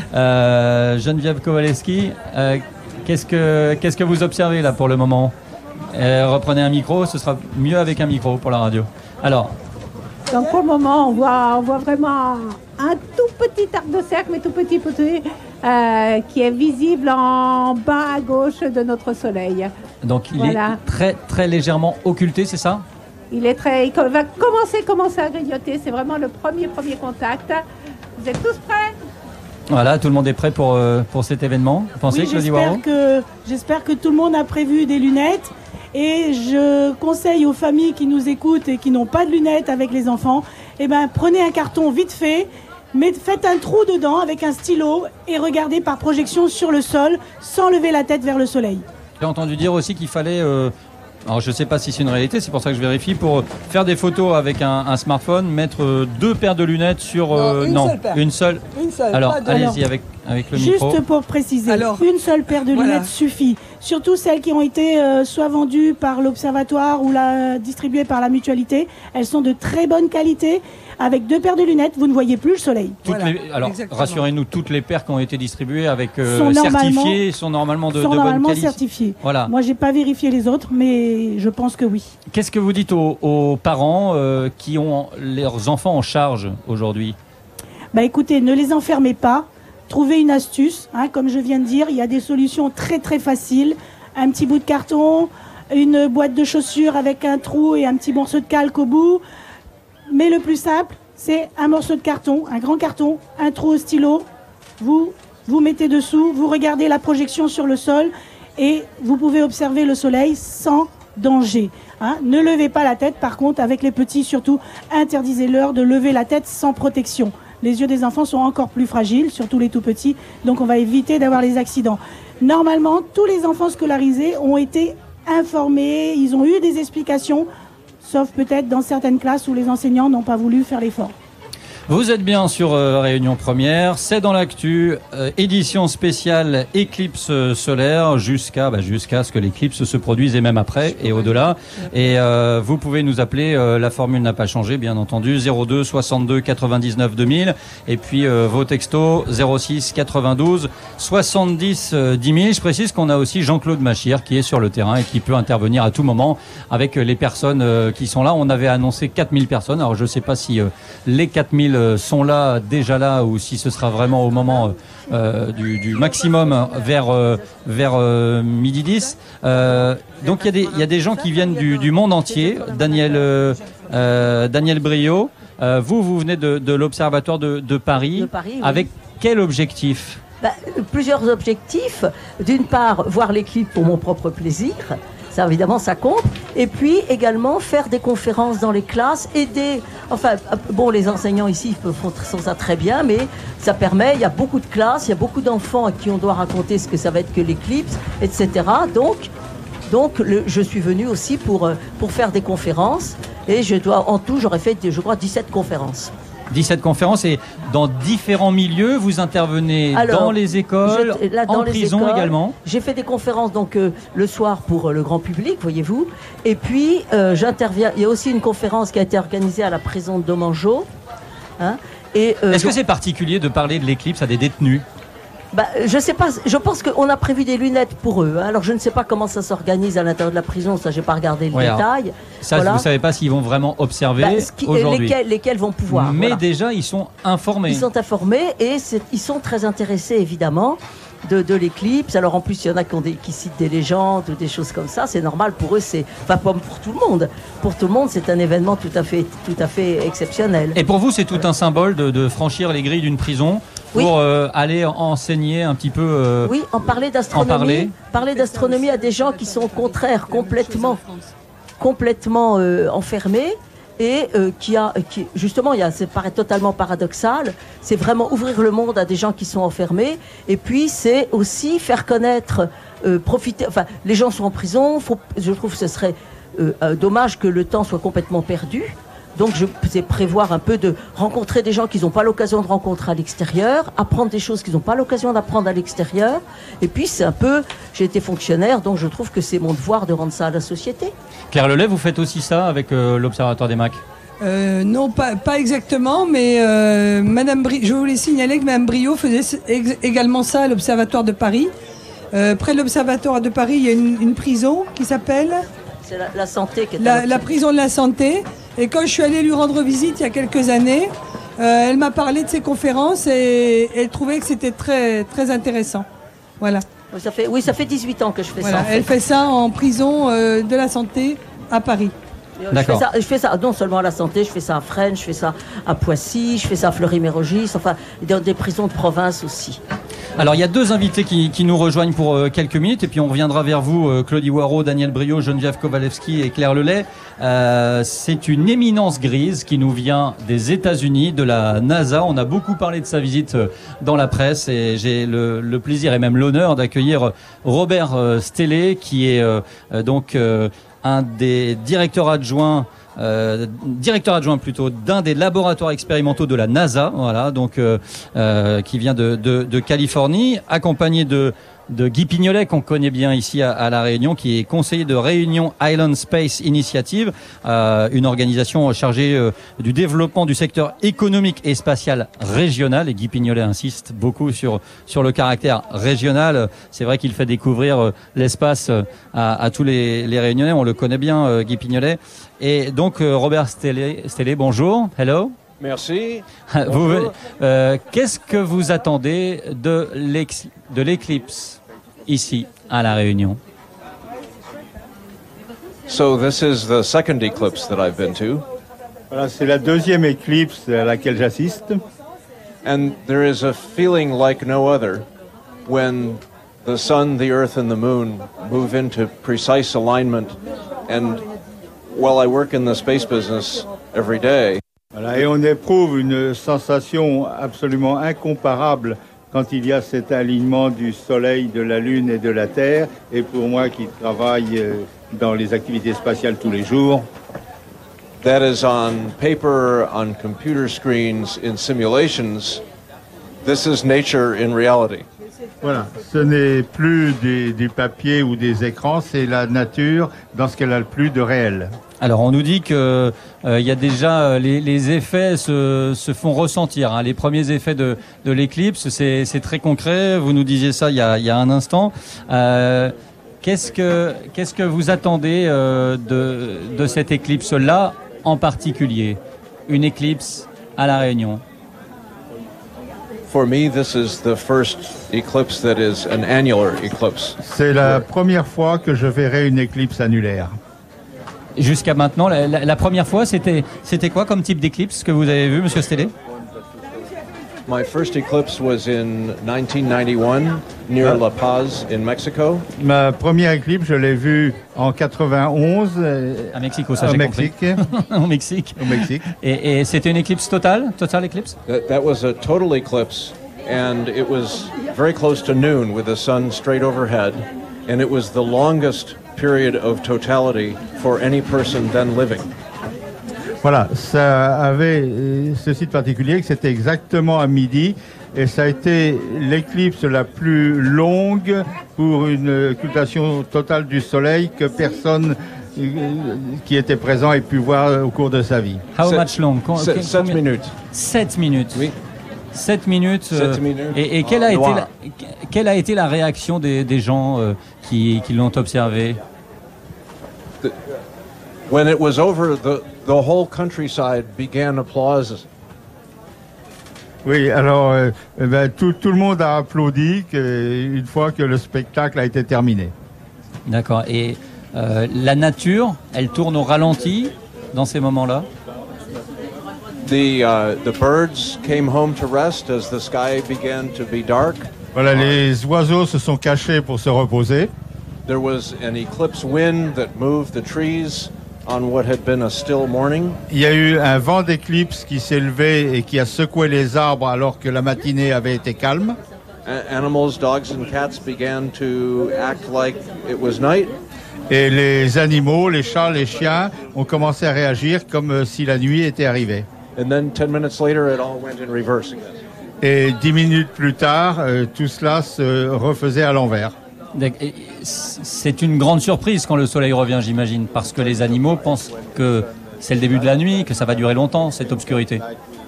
Euh, Geneviève Kowaleski, euh, qu'est-ce que, qu'est-ce que vous observez là pour le moment? euh, Reprenez un micro, ce sera mieux avec un micro pour la radio. Alors... Donc pour le moment, on voit, on voit vraiment un tout petit arc de cercle, mais tout petit, petit euh, qui est visible en bas à gauche de notre soleil. Donc il voilà. est très très légèrement occulté, c'est ça? Il est très, il va commencer, commencer à grignoter. C'est vraiment le premier, premier contact. Vous êtes tous prêts? Voilà, tout le monde est prêt pour, euh, pour cet événement. Vous pensez, oui, Claudie j'espère Waro? que, j'espère que tout le monde a prévu des lunettes. Et je conseille aux familles qui nous écoutent et qui n'ont pas de lunettes avec les enfants, eh ben, prenez un carton vite fait, mais faites un trou dedans avec un stylo et regardez par projection sur le sol sans lever la tête vers le soleil. J'ai entendu dire aussi qu'il fallait euh, Alors je ne sais pas si c'est une réalité, c'est pour ça que je vérifie. Pour faire des photos avec un, un smartphone, mettre euh, deux paires de lunettes sur... Euh, non, une non, seule paire. Une seule. Une seule. Alors pas de- allez-y avec, avec le Juste micro. pour préciser, Alors, une seule paire de voilà. lunettes suffit. Surtout celles qui ont été euh, soit vendues par l'Observatoire ou la, distribuées par la Mutualité. Elles sont de très bonne qualité. Avec deux paires de lunettes, vous ne voyez plus le soleil. Toutes Voilà, les, alors exactement. rassurez-nous, toutes les paires qui ont été distribuées avec euh, Sont normalement- certifiées sont normalement de, sont de bonne normalement qualité. certifiées. Voilà. Moi, j'ai pas vérifié les autres, mais je pense que oui. Qu'est-ce que vous dites aux, aux parents euh, qui ont leurs enfants en charge aujourd'hui? Bah écoutez, ne les enfermez pas. Trouvez une astuce. Hein, comme je viens de dire, il y a des solutions très très faciles. Un petit bout de carton, une boîte de chaussures avec un trou et un petit morceau de calque au bout. Mais le plus simple, c'est un morceau de carton, un grand carton, un trou au stylo. Vous vous mettez dessous, vous regardez la projection sur le sol et vous pouvez observer le soleil sans danger. Hein. Ne levez pas la tête, par contre, avec les petits, surtout, interdisez-leur de lever la tête sans protection. Les yeux des enfants sont encore plus fragiles, surtout les tout petits, donc on va éviter d'avoir les accidents. Normalement, tous les enfants scolarisés ont été informés, ils ont eu des explications, sauf peut-être dans certaines classes où les enseignants n'ont pas voulu faire l'effort. Vous êtes bien sur euh, Réunion Première, c'est dans l'actu, euh, édition spéciale éclipse solaire jusqu'à bah, jusqu'à ce que l'éclipse se produise et même après et au-delà. Et euh, vous pouvez nous appeler, euh, la formule n'a pas changé bien entendu, zéro deux soixante-deux quatre-vingt-dix-neuf deux mille et puis euh, vos textos zéro six quatre-vingt-douze soixante-dix dix mille. Je précise qu'on a aussi Jean-Claude Machir qui est sur le terrain et qui peut intervenir à tout moment avec les personnes euh, qui sont là. On avait annoncé quatre mille personnes, alors je ne sais pas si euh, les quatre mille sont là, déjà là, ou si ce sera vraiment au moment euh, du, du maximum vers, euh, vers euh, midi dix. Euh, donc il y a des, il y a des gens qui viennent du, du monde entier. Daniel, euh, euh, Daniel Brio, euh, vous, vous venez de, de l'Observatoire de, de Paris. De Paris, oui. Avec quel objectif? Bah, plusieurs objectifs. D'une part, voir l'équipe pour mon propre plaisir. Ça, évidemment, ça compte. Et puis, également, faire des conférences dans les classes, aider... Enfin, bon, les enseignants ici font ça très bien, mais ça permet... Il y a beaucoup de classes, il y a beaucoup d'enfants à qui on doit raconter ce que ça va être que l'éclipse, et cetera. Donc, donc le, je suis venue aussi pour, pour faire des conférences. Et je dois, en tout, j'aurais fait, je crois, dix-sept conférences. dix-sept conférences et dans différents milieux, vous intervenez Alors, dans les écoles, je, là, dans en les prison écoles, également. J'ai fait des conférences donc euh, le soir pour euh, le grand public, voyez-vous. Et puis euh, j'interviens. Il y a aussi une conférence qui a été organisée à la prison de Domangeau. Hein, et euh, Est-ce que donc, c'est particulier de parler de l'éclipse à des détenus? bah, je sais pas. Je pense qu'on a prévu des lunettes pour eux. Hein. Alors je ne sais pas comment ça s'organise à l'intérieur de la prison. Ça, j'ai pas regardé le Ouais, détail. Ça, Voilà. vous savez pas s'ils vont vraiment observer Bah, ce qui- aujourd'hui. lesquels, lesquels vont pouvoir. Mais voilà. déjà, ils sont informés. Ils sont informés et c'est- ils sont très intéressés évidemment de, de l'éclipse. Alors en plus il y en a qui, ont des, qui citent des légendes ou des choses comme ça. C'est normal pour eux, c'est enfin pas pour tout le monde. Pour tout le monde, c'est un événement tout à fait, tout à fait exceptionnel. Et pour vous, c'est tout un symbole de, de franchir les grilles d'une prison pour Oui. euh, aller enseigner un petit peu. euh, Oui, en parler En d'astronomie. parler. Parler d'astronomie à des gens qui sont au contraire complètement, complètement euh, enfermés. Et euh, qui a, qui, justement, il y a, ça paraît totalement paradoxal, c'est vraiment ouvrir le monde à des gens qui sont enfermés. Et puis, c'est aussi faire connaître, euh, profiter. Enfin, les gens sont en prison. Faut, je trouve que ce serait euh, euh, dommage que le temps soit complètement perdu. Donc, je sais prévoir un peu de rencontrer des gens qu'ils n'ont pas l'occasion de rencontrer à l'extérieur, apprendre des choses qu'ils n'ont pas l'occasion d'apprendre à l'extérieur. Et puis, c'est un peu, j'ai été fonctionnaire, donc je trouve que c'est mon devoir de rendre ça à la société. Claire Lelay, vous faites aussi ça avec euh, l'Observatoire des Macs? Euh, non, pas, pas exactement, mais euh, Madame Bri- je voulais signaler que Madame Brio faisait ex- également ça à l'Observatoire de Paris. Euh, près de l'Observatoire de Paris, il y a une, une prison qui s'appelle C'est la, la santé qui est la, à la prison de la santé. Et quand je suis allée lui rendre visite il y a quelques années, euh, elle m'a parlé de ses conférences et, et elle trouvait que c'était très, très intéressant. Voilà. Oui, ça fait, oui, ça fait dix-huit ans que je fais Voilà. ça. En fait. Elle fait ça en prison euh, de la santé à Paris. Je fais, ça, je fais ça non seulement à la santé, je fais ça à Fresnes, je fais ça à Poissy, je fais ça à Fleury-Mérogis, enfin dans des prisons de province aussi. Alors il y a deux invités qui, qui nous rejoignent pour euh, quelques minutes et puis on reviendra vers vous, euh, Claudie Waro, Daniel Brio, Geneviève Kowalewski et Claire Lelay. Euh, c'est une éminence grise qui nous vient des États-Unis, de la NASA. On a beaucoup parlé de sa visite euh, dans la presse et j'ai le, le plaisir et même l'honneur d'accueillir Robert euh, Stellé qui est euh, donc euh, un des directeurs adjoints Euh, directeur adjoint plutôt d'un des laboratoires expérimentaux de la NASA, voilà, donc euh, euh, qui vient de, de, de Californie, accompagné de de Guy Pignolet, qu'on connaît bien ici à, à La Réunion, qui est conseiller de Réunion Island Space Initiative, euh, une organisation chargée euh, du développement du secteur économique et spatial régional. Et Guy Pignolet insiste beaucoup sur sur le caractère régional. C'est vrai qu'il fait découvrir euh, l'espace euh, à, à tous les, les Réunionnais. On le connaît bien, euh, Guy Pignolet. Et donc euh, Robert Stellé, Stellé, bonjour. Hello. Merci. Vous, euh, qu'est-ce que vous attendez de l'ex, de l'éclipse ici à La Réunion? So this is the second eclipse that I've been to. Voilà, c'est la deuxième éclipse à laquelle j'assiste. And there is a feeling like no other when the sun, the earth and the moon move into precise alignment. And while I work in the space business every day, voilà, et on éprouve une sensation absolument incomparable quand il y a cet alignement du Soleil, de la Lune et de la Terre. Et pour moi qui travaille dans les activités spatiales tous les jours, that is on paper, on computer screens, in simulations. This is nature in reality. Voilà, ce n'est plus des, du papier ou des écrans, c'est la nature dans ce qu'elle a le plus de réel. Alors on nous dit que euh, il y a déjà les, les effets se, se font ressentir. Hein. Les premiers effets de, de l'éclipse, c'est, c'est très concret. Vous nous disiez ça il y a, il y a un instant. Euh, qu'est-ce que qu'est-ce que vous attendez euh, de, de cette éclipse-là en particulier? Une éclipse à La Réunion. For me, this is the first eclipse that is an annular eclipse. C'est la première fois que je verrai une éclipse annulaire. Jusqu'à maintenant, la, la, la première fois, c'était c'était quoi comme type d'éclipse que vous avez vu, Monsieur Stellé? My first eclipse was in nineteen ninety-one near La Paz in Mexico. Ma première éclipse, je l'ai vue en quatre-vingt-onze. À Mexico, ça j'ai Mexique. compris. Au Mexique. Au Mexique. Et, et c'était une éclipse totale, totale éclipse? That, that was a total eclipse, and it was very close to noon with the sun straight overhead, and it was the longest period of totality for any person then living. Voilà, ça avait ceci de particulier que c'était exactement à midi et ça a été l'éclipse la plus longue pour une occultation totale du soleil que personne qui était présent ait pu voir au cours de sa vie. How much long? Sept, sept minutes. Sept minutes. Oui. Sept minutes. Sept euh, minutes. Et, et quelle, a été la, quelle a été la réaction des, des gens euh, qui, qui l'ont observé? The, when it was over, the The whole countryside began applause. Oui, alors euh, ben, tout, tout le monde a applaudi que, une fois que le spectacle a été terminé. D'accord. Et euh, la nature, elle tourne au ralenti dans ces moments-là? The uh, the birds came home to rest as the sky began to be dark. Voilà, les oiseaux se sont cachés pour se reposer. There was an eclipse wind that moved the trees on what had been a still morning. Il y a eu un vent d'éclipse qui s'est levé et qui a secoué les arbres alors que la matinée avait été calme. A- animals, dogs and cats began to act like it was night. Et les animaux, les chats, les chiens ont commencé à réagir comme si la nuit était arrivée. And then ten minutes later it all went in reverse again. Et dix minutes plus tard, euh, tout cela se refaisait à l'envers. C'est une grande surprise quand le soleil revient, j'imagine, parce que les animaux pensent que c'est le début de la nuit, que ça va durer longtemps, cette obscurité.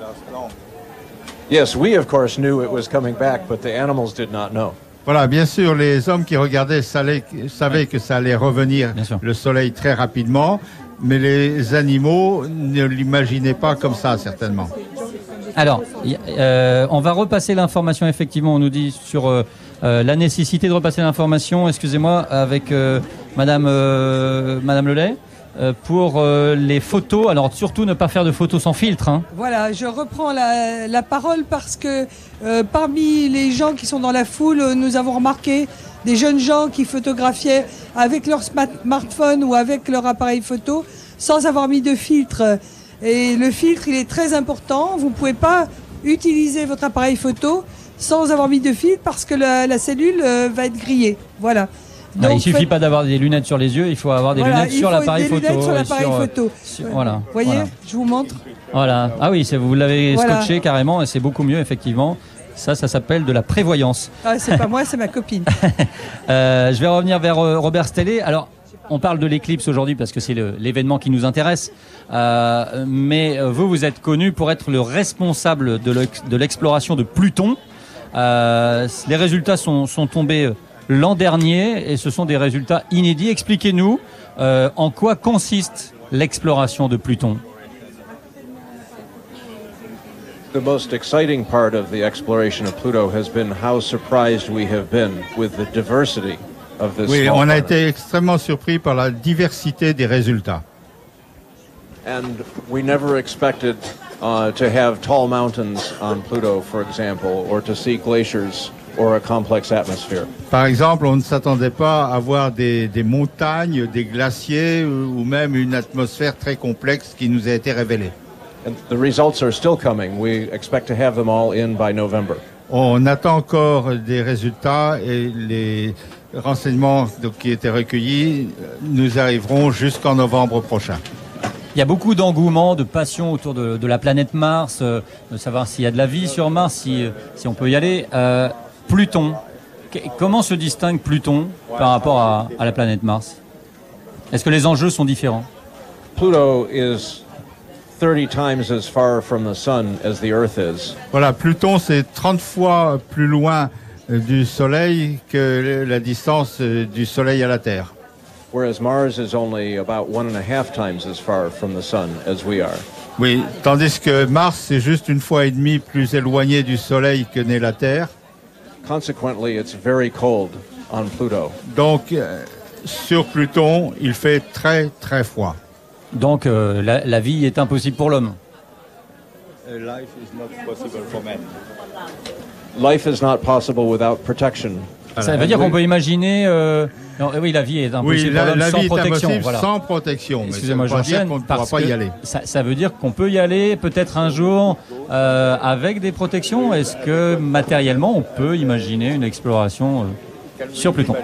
Yes, we of course knew it was coming back, but the animals did not know. Voilà, bien sûr, les hommes qui regardaient savaient, savaient que ça allait revenir le soleil très rapidement, mais les animaux ne l'imaginaient pas comme ça, certainement. Alors, euh, on va repasser l'information, effectivement, on nous dit sur euh, euh, la nécessité de repasser l'information, excusez-moi, avec euh, Madame, euh, Madame Lelay, euh, pour euh, les photos. Alors, surtout ne pas faire de photos sans filtre. Hein. Voilà, je reprends la, la parole parce que euh, parmi les gens qui sont dans la foule, nous avons remarqué des jeunes gens qui photographiaient avec leur smartphone ou avec leur appareil photo sans avoir mis de filtre. Et le filtre, il est très important. Vous ne pouvez pas utiliser votre appareil photo sans avoir mis de filtre parce que la, la cellule euh, va être grillée. Voilà. Donc, il suffit faites... pas d'avoir des lunettes sur les yeux, il faut avoir des voilà, lunettes sur l'appareil photo. Des lunettes sur l'appareil sur, photo. sur, voilà. Vous voyez, voilà. je vous montre. Voilà. Ah oui, c'est, vous l'avez voilà. scotché carrément et c'est beaucoup mieux effectivement. Ça, ça s'appelle de la prévoyance. Ah, c'est pas moi, c'est ma copine. euh, je vais revenir vers euh, Robert Stellé. Alors, on parle de l'éclipse aujourd'hui parce que c'est le, l'événement qui nous intéresse. Euh, mais vous, vous êtes connu pour être le responsable de, l'ex, de l'exploration de Pluton. Euh, les résultats sont, sont tombés l'an dernier et ce sont des résultats inédits. Expliquez-nous euh, en quoi consiste l'exploration de Pluton. The most exciting part of the exploration of Pluto has been how surprised we have been with the diversity of this. Oui, small on a planet. été extrêmement surpris par la diversité des résultats. And we never expected uh, to have tall mountains on Pluto, for example, or to see glaciers or a complex atmosphere. Par exemple, on ne s'attendait pas à voir des, des montagnes, des glaciers ou, ou même une atmosphère très complexe qui nous a été révélée. And the results are still coming. We expect to have them all in by November. On attend encore des résultats et les renseignements donc, qui étaient recueillis nous arriveront jusqu'en novembre prochain. Il y a beaucoup d'engouement, de passion autour de, de la planète Mars, euh, de savoir s'il y a de la vie sur Mars, si, si on peut y aller. Euh, Pluton, qu- comment se distingue Pluton par rapport à, à la planète Mars? Est-ce que les enjeux sont différents? Pluto is thirty times as far from the sun as the Earth is. Voilà, Pluton c'est trente fois plus loin euh, du Soleil que la distance euh, du Soleil à la Terre. Whereas Mars is only about one and a half times as far from the sun as we are. Oui, tandis que Mars c'est juste une fois et demie plus éloigné du Soleil que n'est la Terre. Consequently, it's very cold on Pluto. Donc, euh, sur Pluton, il fait très très froid. Donc euh, la, la vie est impossible pour l'homme. Life is not possible for man. Life is not possible without protection. Ça veut dire qu'on peut imaginer... Euh, non, oui, la vie est impossible oui, la, pour l'homme la sans vie protection. est impossible Voilà. sans protection. Excusez-moi, mais ça veut pas dire j'enchaîne qu'on ne pourra parce pas y que aller. Ça, ça veut dire qu'on peut y aller peut-être un jour euh, avec des protections. Est-ce que matériellement on peut imaginer une exploration euh, sur Pluton?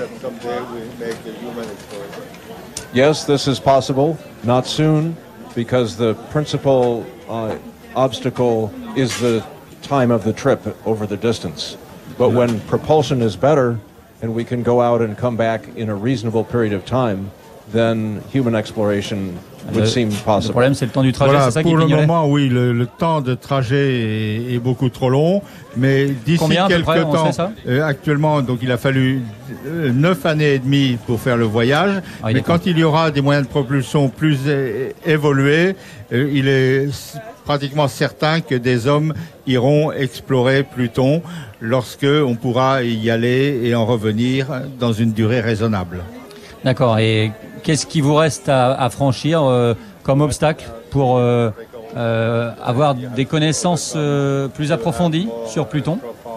Yes, this is possible. Not soon, because the principal uh, obstacle is the time of the trip over the distance. But when propulsion is better and we can go out and come back in a reasonable period of time, then human exploration would Le, seem possible. le problème, c'est le temps du trajet, Voilà, c'est ça qui pour le pignorait. moment, oui, le, le temps de trajet est, est beaucoup trop long, mais d'ici Combien, à peu quelques près, on temps, sait ça euh, actuellement, donc il a fallu euh, neuf années et demie pour faire le voyage, Ah, il mais est quand il y aura des moyens de propulsion plus é- évolués, euh, il est s- pratiquement certain que des hommes iront explorer Pluton lorsque on pourra y aller et en revenir dans une durée raisonnable. D'accord. Et qu'est-ce qui vous reste à, à franchir euh, comme obstacle pour euh, euh, avoir des connaissances euh, plus approfondies sur Pluton?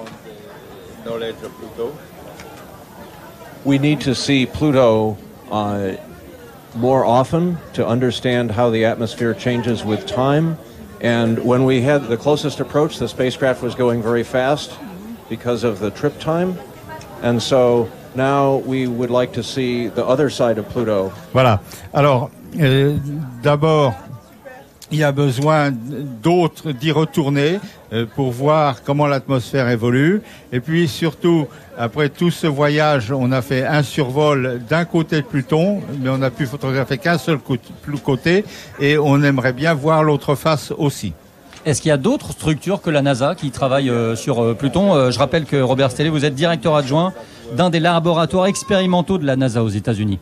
We need to see Pluto uh, more often to understand how the atmosphere changes with time. And when we had the closest approach, the spacecraft was going very fast because of the trip time. And so now we would like to see the other side of Pluto. Voilà. Alors, euh, d'abord, il y a besoin d'autres, d'y retourner euh, pour voir comment l'atmosphère évolue. Et puis surtout, après tout ce voyage, on a fait un survol d'un côté de Pluton, mais on a pu photographier qu'un seul côté, et on aimerait bien voir l'autre face aussi. Est-ce qu'il y a d'autres structures que la NASA qui travaillent euh, sur euh, Pluton? euh, Je rappelle que Robert Stellé, vous êtes directeur adjoint d'un des laboratoires expérimentaux de la NASA aux États-Unis.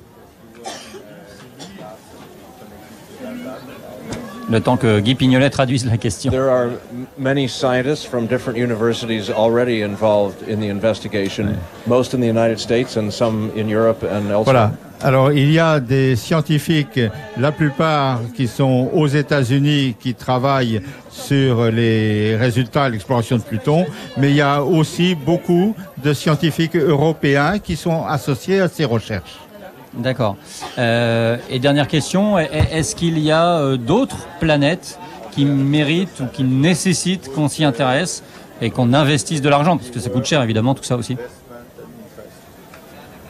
Le temps que Guy Pignolet traduise la question. There are m- many scientists from different universities already involved in the investigation, most in the United States and some in Europe and elsewhere. Voilà. Alors, il y a des scientifiques, la plupart qui sont aux États-Unis, qui travaillent sur les résultats de l'exploration de Pluton, mais il y a aussi beaucoup de scientifiques européens qui sont associés à ces recherches. D'accord. Euh, et dernière question, est-ce qu'il y a euh, d'autres planètes qui méritent ou qui nécessitent qu'on s'y intéresse et qu'on investisse de l'argent? Parce que ça coûte cher, évidemment, tout ça aussi.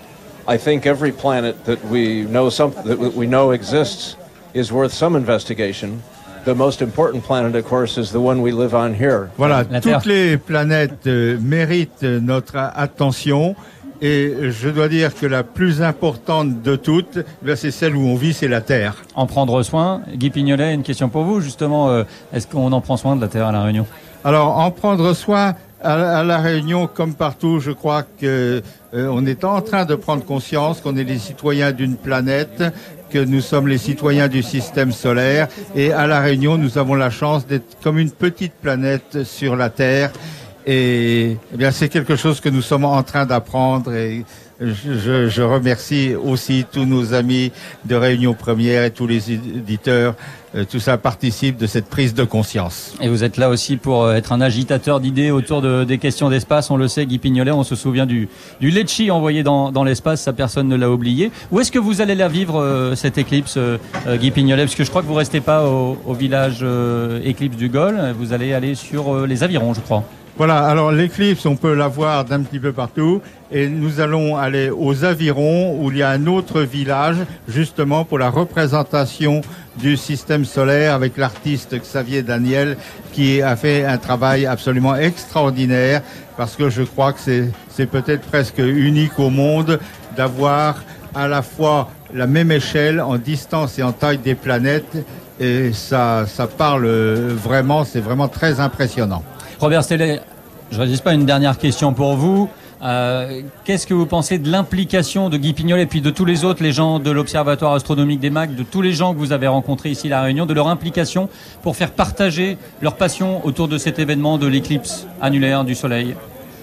I think every planet that we know some that we know exists is worth some investigation. The most important planet, of course, is the one we live on here. Voilà, toutes les planètes euh, méritent notre attention. Et je dois dire que la plus importante de toutes, ben c'est celle où on vit, c'est la Terre. En prendre soin. Guy Pignolet, une question pour vous, justement. Euh, est-ce qu'on en prend soin de la Terre à La Réunion? Alors, en prendre soin à, à La Réunion, comme partout, je crois que euh, on est en train de prendre conscience qu'on est les citoyens d'une planète, que nous sommes les citoyens du système solaire. Et à La Réunion, nous avons la chance d'être comme une petite planète sur la Terre. Et eh bien, c'est quelque chose que nous sommes en train d'apprendre et je, je remercie aussi tous nos amis de Réunion Première et tous les éditeurs. Euh, tout ça participe de cette prise de conscience. Et vous êtes là aussi pour être un agitateur d'idées autour de, des questions d'espace. On le sait, Guy Pignolet, on se souvient du, du Lecce envoyé dans, dans l'espace, ça personne ne l'a oublié. Où est-ce que vous allez la vivre, euh, cette éclipse, euh, Guy Pignolet? Parce que je crois que vous restez pas au, au village euh, éclipse du Gol, vous allez aller sur euh, les avirons, je crois. Voilà, alors l'éclipse, on peut la voir d'un petit peu partout et nous allons aller aux Avirons où il y a un autre village justement pour la représentation du système solaire avec l'artiste Xavier Daniel qui a fait un travail absolument extraordinaire parce que je crois que c'est, c'est peut-être presque unique au monde d'avoir à la fois la même échelle en distance et en taille des planètes et ça, ça parle vraiment, c'est vraiment très impressionnant. Robert Stellet, je ne résiste pas à une dernière question pour vous. Euh, qu'est-ce que vous pensez de l'implication de Guy Pignolet et puis de tous les autres, les gens de l'Observatoire astronomique des M A C, de tous les gens que vous avez rencontrés ici à La Réunion, de leur implication pour faire partager leur passion autour de cet événement de l'éclipse annulaire du Soleil?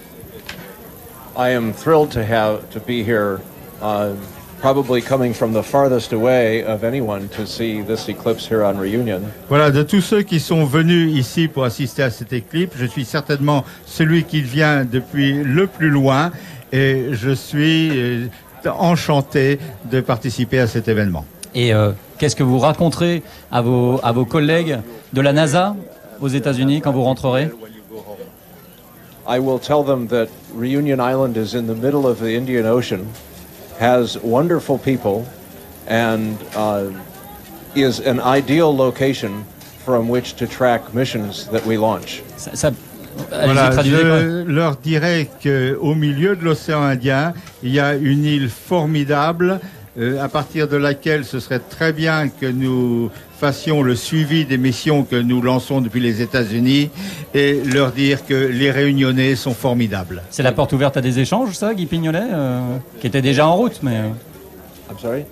I am thrilled to have to be here. Uh, Probably coming from the farthest away of anyone to see this eclipse here on Reunion. Voilà, de tous ceux qui sont venus ici pour assister à cette éclipse, je suis certainement celui qui vient depuis le plus loin et je suis euh, enchanté de participer à cet événement. Et euh, qu'est-ce que vous raconterez à vos, à vos collègues de la NASA aux États-Unis quand vous rentrerez? I will tell them that Reunion Island is in the middle of the Indian Ocean, has wonderful people, and uh, is an ideal location from which to track missions that we launch. Ça, ça, voilà, je leur dirais qu'au milieu de l'océan Indien, il y a une île formidable euh, à partir de laquelle ce serait très bien que nous fassions le suivi des missions que nous lançons depuis les États-Unis et leur dire que les Réunionnais sont formidables. C'est la porte ouverte à des échanges, ça, Guy Pignolet, euh, qui était déjà en route, mais... I'm sorry?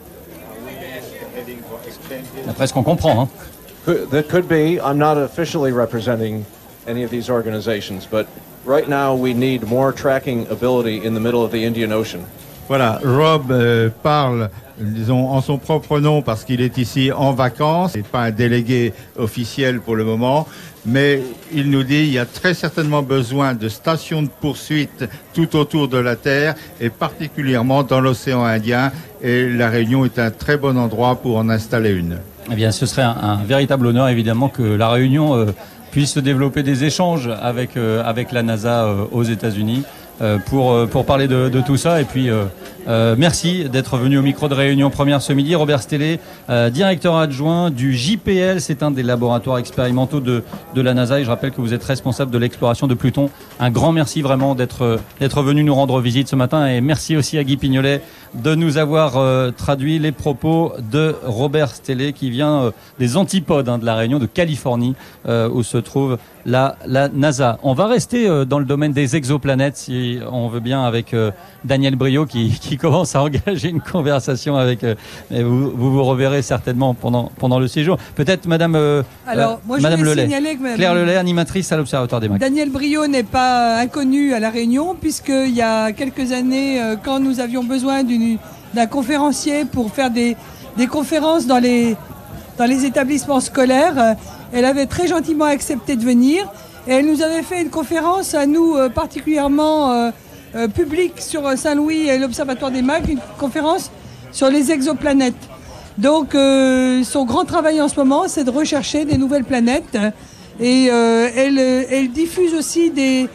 D'après ce qu'on comprend, hein. Could, that could be. I'm not officially representing any of these organizations, but right now we need more tracking ability in the middle of the Indian Ocean. Voilà, Rob euh, parle, disons, en son propre nom parce qu'il est ici en vacances. Il n'est pas un délégué officiel pour le moment, mais il nous dit qu'il y a très certainement besoin de stations de poursuite tout autour de la Terre et particulièrement dans l'océan Indien. Et La Réunion est un très bon endroit pour en installer une. Eh bien, ce serait un, un véritable honneur, évidemment, que La Réunion euh, puisse développer des échanges avec, euh, avec la NASA euh, aux États-Unis. Euh, pour, euh, pour parler de, de tout ça. Et puis, euh, euh, merci d'être venu au micro de Réunion Première ce midi. Robert Stellet, euh, directeur adjoint du J P L, c'est un des laboratoires expérimentaux de, de la NASA. Et je rappelle que vous êtes responsable de l'exploration de Pluton. Un grand merci vraiment d'être, d'être venu nous rendre visite ce matin. Et merci aussi à Guy Pignolet de nous avoir euh, traduit les propos de Robert Stellet qui vient euh, des antipodes hein, de la Réunion, de Californie, euh, où se trouve la, la NASA. On va rester euh, dans le domaine des exoplanètes, si on veut bien, avec euh, Daniel Brio qui, qui commence à engager une conversation avec... Euh, et vous, vous vous reverrez certainement pendant, pendant le séjour. Peut-être Madame, euh, Alors, euh, moi, Madame je Lelay. signaler que Madame... Claire Lelay, animatrice à l'Observatoire des M A C. Daniel Brio n'est pas inconnu à La Réunion, puisqu'il y a quelques années, euh, quand nous avions besoin d'une, d'un conférencier pour faire des, des conférences dans les, dans les établissements scolaires, euh, elle avait très gentiment accepté de venir et elle nous avait fait une conférence à nous euh, particulièrement euh, euh, publique sur Saint-Louis et l'Observatoire des M A C, une conférence sur les exoplanètes. Donc euh, son grand travail en ce moment, c'est de rechercher des nouvelles planètes et euh, elle, elle diffuse aussi des,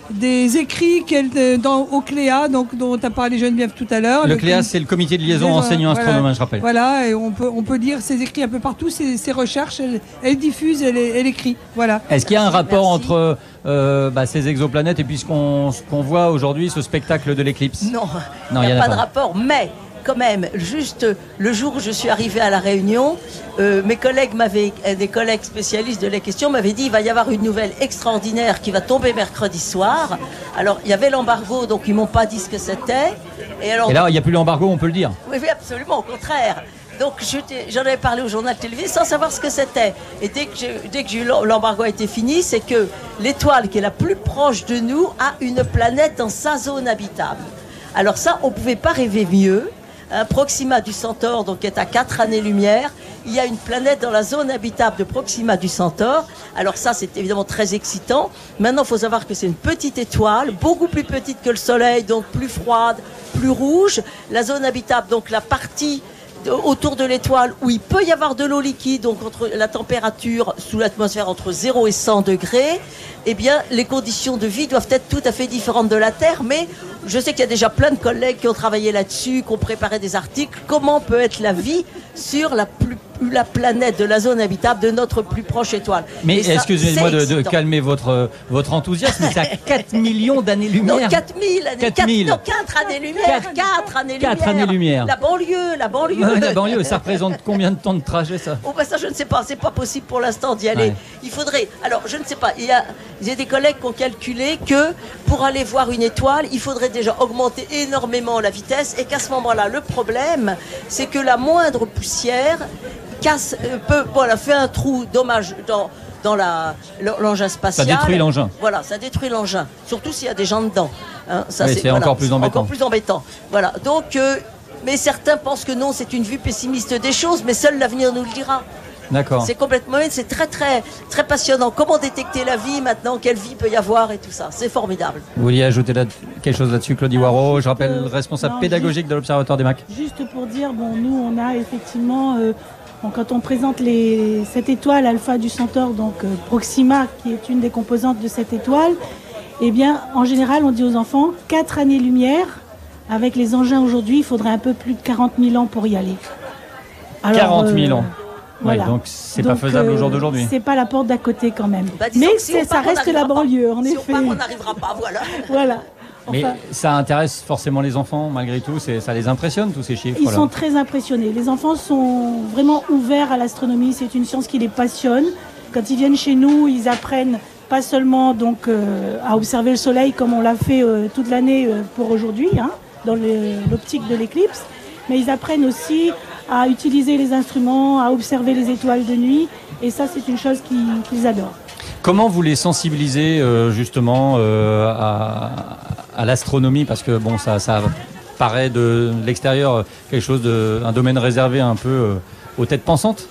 des écrits qu'elle, dans, au C L E A, donc, dont a parlé Geneviève tout à l'heure. Le, le C L E A, c'est le comité de liaison enseignants voilà, astronomes, je rappelle. Voilà, et on peut, on peut lire ses écrits un peu partout, ses, ses recherches, elle, elle diffuse, elle, elle écrit. Voilà. Est-ce qu'il y a un rapport Merci. entre euh, bah, ces exoplanètes et puis ce qu'on, ce qu'on voit aujourd'hui, ce spectacle de l'éclipse? Non, il n'y a, a pas de rapport, mais quand même, juste le jour où je suis arrivée à La Réunion, euh, mes collègues m'avaient, des collègues spécialistes de la question m'avaient dit il va y avoir une nouvelle extraordinaire qui va tomber mercredi soir. Alors, il y avait l'embargo, donc ils m'ont pas dit ce que c'était. Et, alors, et là, il n'y a plus l'embargo, on peut le dire. Oui, oui, absolument, au contraire. Donc, je, j'en avais parlé au journal télévisé sans savoir ce que c'était. Et dès que, j'ai, dès que j'ai eu l'embargo a été fini, c'est que l'étoile qui est la plus proche de nous a une planète dans sa zone habitable. Alors ça, on ne pouvait pas rêver mieux. Un Proxima du Centaure, donc, est à quatre années-lumière. Il y a une planète dans la zone habitable de Proxima du Centaure. Alors ça, c'est évidemment très excitant. Maintenant, il faut savoir que c'est une petite étoile, beaucoup plus petite que le Soleil, donc plus froide, plus rouge. La zone habitable, donc la partie autour de l'étoile où il peut y avoir de l'eau liquide, donc entre la température sous l'atmosphère entre zéro et cent degrés, eh bien, les conditions de vie doivent être tout à fait différentes de la Terre, mais je sais qu'il y a déjà plein de collègues qui ont travaillé là-dessus, qui ont préparé des articles. Comment peut être la vie sur la, plus, la planète de la zone habitable de notre plus proche étoile? Mais ça, excusez-moi de, de calmer votre, votre enthousiasme, c'est à quatre millions d'années-lumière. Non, quatre mille années. quatre mille. quatre, non, quatre années-lumière. quatre années-lumière. quatre années-lumière. La banlieue, la banlieue. Ouais, la banlieue, ça représente combien de temps de trajet, ça? Oh, ben ça, je ne sais pas. C'est pas possible pour l'instant d'y aller. Ouais. Il faudrait. Alors, je ne sais pas. Il y a, il y a des collègues qui ont calculé que pour aller voir une étoile, il faudrait déjà augmenter énormément la vitesse et qu'à ce moment-là, le problème, c'est que la moindre poussière casse, euh, peut, voilà, fait un trou dommage dans, dans la, l'engin spatial. Ça détruit l'engin. Voilà, ça détruit l'engin. Surtout s'il y a des gens dedans. Hein, ça, oui, c'est, c'est voilà, encore plus embêtant. Encore plus embêtant. Voilà. Donc, euh, mais certains pensent que non, c'est une vue pessimiste des choses, mais seul l'avenir nous le dira. D'accord. C'est complètement, c'est très très très passionnant. Comment détecter la vie maintenant? Quelle vie peut y avoir et tout ça? C'est formidable. Vous vouliez ajouter là, quelque chose là-dessus, Claudie Waro? Je rappelle, euh, responsable non, pédagogique juste, de l'Observatoire des Macs. Juste pour dire, bon, nous on a effectivement, euh, bon, quand on présente les, cette étoile Alpha du Centaure, donc euh, Proxima, qui est une des composantes de cette étoile, eh bien, en général, on dit aux enfants quatre années-lumière. Avec les engins aujourd'hui, il faudrait un peu plus de quarante mille ans pour y aller. Alors, quarante mille ans. Voilà. Oui, donc c'est donc, pas faisable euh, au jour d'aujourd'hui. C'est pas la porte d'à côté quand même. Bah, mais si c'est, ça reste la banlieue, pas. en si effet. On part, on n'arrivera pas, voilà. Voilà. Enfin, mais ça intéresse forcément les enfants, malgré tout. C'est, ça les impressionne, tous ces chiffres. Ils sont très impressionnés. Les enfants sont vraiment ouverts à l'astronomie. C'est une science qui les passionne. Quand ils viennent chez nous, ils apprennent pas seulement donc euh, à observer le soleil comme on l'a fait euh, toute l'année euh, pour aujourd'hui, hein, dans le, l'optique de l'éclipse, mais ils apprennent aussi à utiliser les instruments, à observer les étoiles de nuit, et ça c'est une chose qu'ils, qu'ils adorent. Comment vous les sensibilisez euh, justement euh, à, à l'astronomie, parce que bon, ça, ça paraît de l'extérieur quelque chose de, un domaine réservé un peu euh, aux têtes pensantes,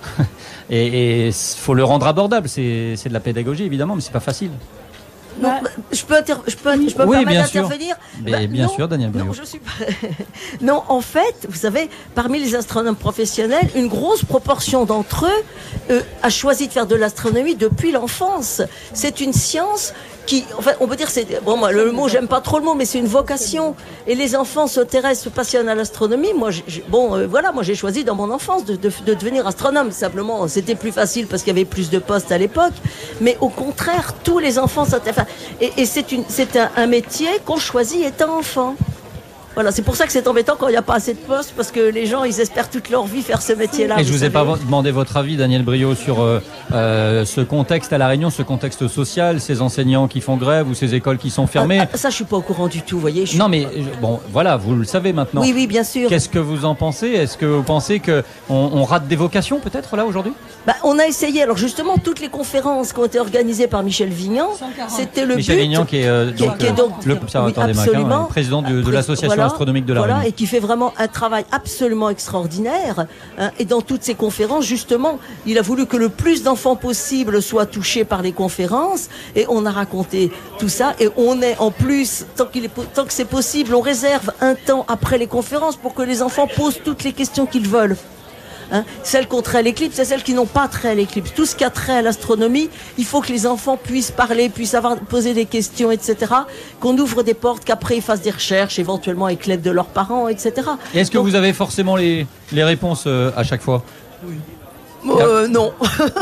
et il faut le rendre abordable. C'est, c'est de la pédagogie évidemment, mais c'est pas facile. Non, bah, je peux, inter- je peux, je peux oui, me permettre bien d'intervenir. Sûr. Bah, bien non, sûr, Daniel Briot. Non, je suis pas... non, en fait, vous savez, parmi les astronomes professionnels, une grosse proportion d'entre eux euh, a choisi de faire de l'astronomie depuis l'enfance. C'est une science qui, enfin, on peut dire, c'est bon, moi, le mot, j'aime pas trop le mot, mais c'est une vocation. Et les enfants s'intéressent, se passionnent à l'astronomie. Moi, j'ai, bon, euh, voilà, moi, j'ai choisi dans mon enfance de, de, de devenir astronome. Simplement, c'était plus facile parce qu'il y avait plus de postes à l'époque. Mais au contraire, tous les enfants s'intéressent. Et, et c'est, une, c'est un, un métier qu'on choisit étant enfant. Voilà, c'est pour ça que c'est embêtant quand il n'y a pas assez de postes, parce que les gens, ils espèrent toute leur vie faire ce métier-là. Et je ne vous ai pas demandé votre avis, Daniel Briot, sur euh, euh, ce contexte à La Réunion, ce contexte social, ces enseignants qui font grève ou ces écoles qui sont fermées. Ah, ah, ça, je ne suis pas au courant du tout, vous voyez. Je... Non, mais bon, voilà, vous le savez maintenant. Oui, oui, bien sûr. Qu'est-ce que vous en pensez? Est-ce que vous pensez qu'on on rate des vocations, peut-être, là, aujourd'hui? Bah, on a essayé. Alors, justement, toutes les conférences qui ont été organisées par Michel Vignan, c'était le Michel but... Vignan, qui est, euh, donc, qui est donc euh, l'observateur oui, des Macs, hein, président de, de l'association voilà, astronomique de La voilà, Réunion. Et qui fait vraiment un travail absolument extraordinaire. Hein, et dans toutes ces conférences, justement, il a voulu que le plus d'enfants possible soient touchés par les conférences. Et on a raconté tout ça. Et on est, en plus, tant, qu'il est, tant que c'est possible, on réserve un temps après les conférences pour que les enfants posent toutes les questions qu'ils veulent. Hein. Celles qui ont trait à l'éclipse et celles qui n'ont pas trait à l'éclipse. Tout ce qui a trait à l'astronomie, il faut que les enfants puissent parler, puissent avoir, poser des questions, et cetera. Qu'on ouvre des portes, qu'après ils fassent des recherches, éventuellement avec l'aide de leurs parents, et cetera. Et est-ce que Donc, vous avez forcément les, les réponses euh, à chaque fois? Oui. Euh, non.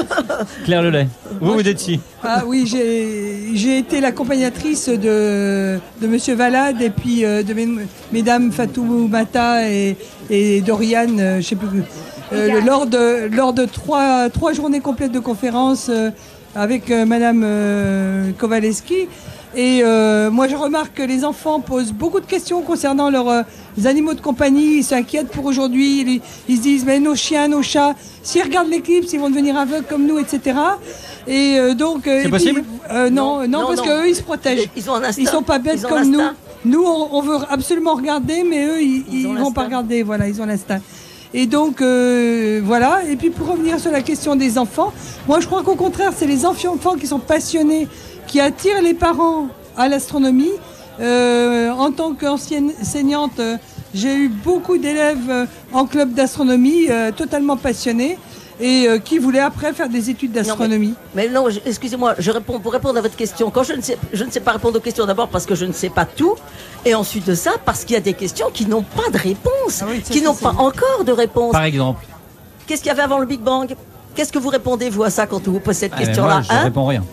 Claire Lelay, vous, vous êtes ici. Ah oui, j'ai, j'ai été l'accompagnatrice de, de Monsieur Valade et puis euh, de mes, Mesdames Fatoumata et, et Doriane, euh, je sais plus, euh, lors de, lors de trois, trois journées complètes de conférences euh, avec euh, Madame euh, Kowaleski. Et euh, moi, je remarque que les enfants posent beaucoup de questions concernant leurs euh, animaux de compagnie. Ils s'inquiètent pour aujourd'hui. Ils, ils se disent, mais nos chiens, nos chats, s'ils regardent l'éclipse, ils vont devenir aveugles comme nous, et cetera. Et euh, donc, c'est et possible puis, euh, non, non, non, parce qu'eux, ils se protègent. Ils ont un instinct. Ils sont pas bêtes comme nous. Nous, on, on veut absolument regarder, mais eux, ils, ils, ils vont pas regarder. Voilà, ils ont l'instinct. Et donc, euh, voilà. Et puis, pour revenir sur la question des enfants, moi, je crois qu'au contraire, c'est les enfants qui sont passionnés, qui attire les parents à l'astronomie. Euh, en tant qu'ancienne enseignante, euh, j'ai eu beaucoup d'élèves euh, en club d'astronomie, euh, totalement passionnés, et euh, qui voulaient après faire des études d'astronomie. Non, mais, mais non, je, excusez-moi, je réponds pour répondre à votre question. Quand je ne sais, je ne sais pas répondre aux questions, d'abord parce que je ne sais pas tout, et ensuite de ça, parce qu'il y a des questions qui n'ont pas de réponse, ah oui, qui n'ont pas encore de réponse. Par exemple, qu'est-ce qu'il y avait avant le Big Bang? Qu'est-ce que vous répondez, vous, à ça, quand on vous pose cette ah question-là? Moi, je ne hein réponds rien.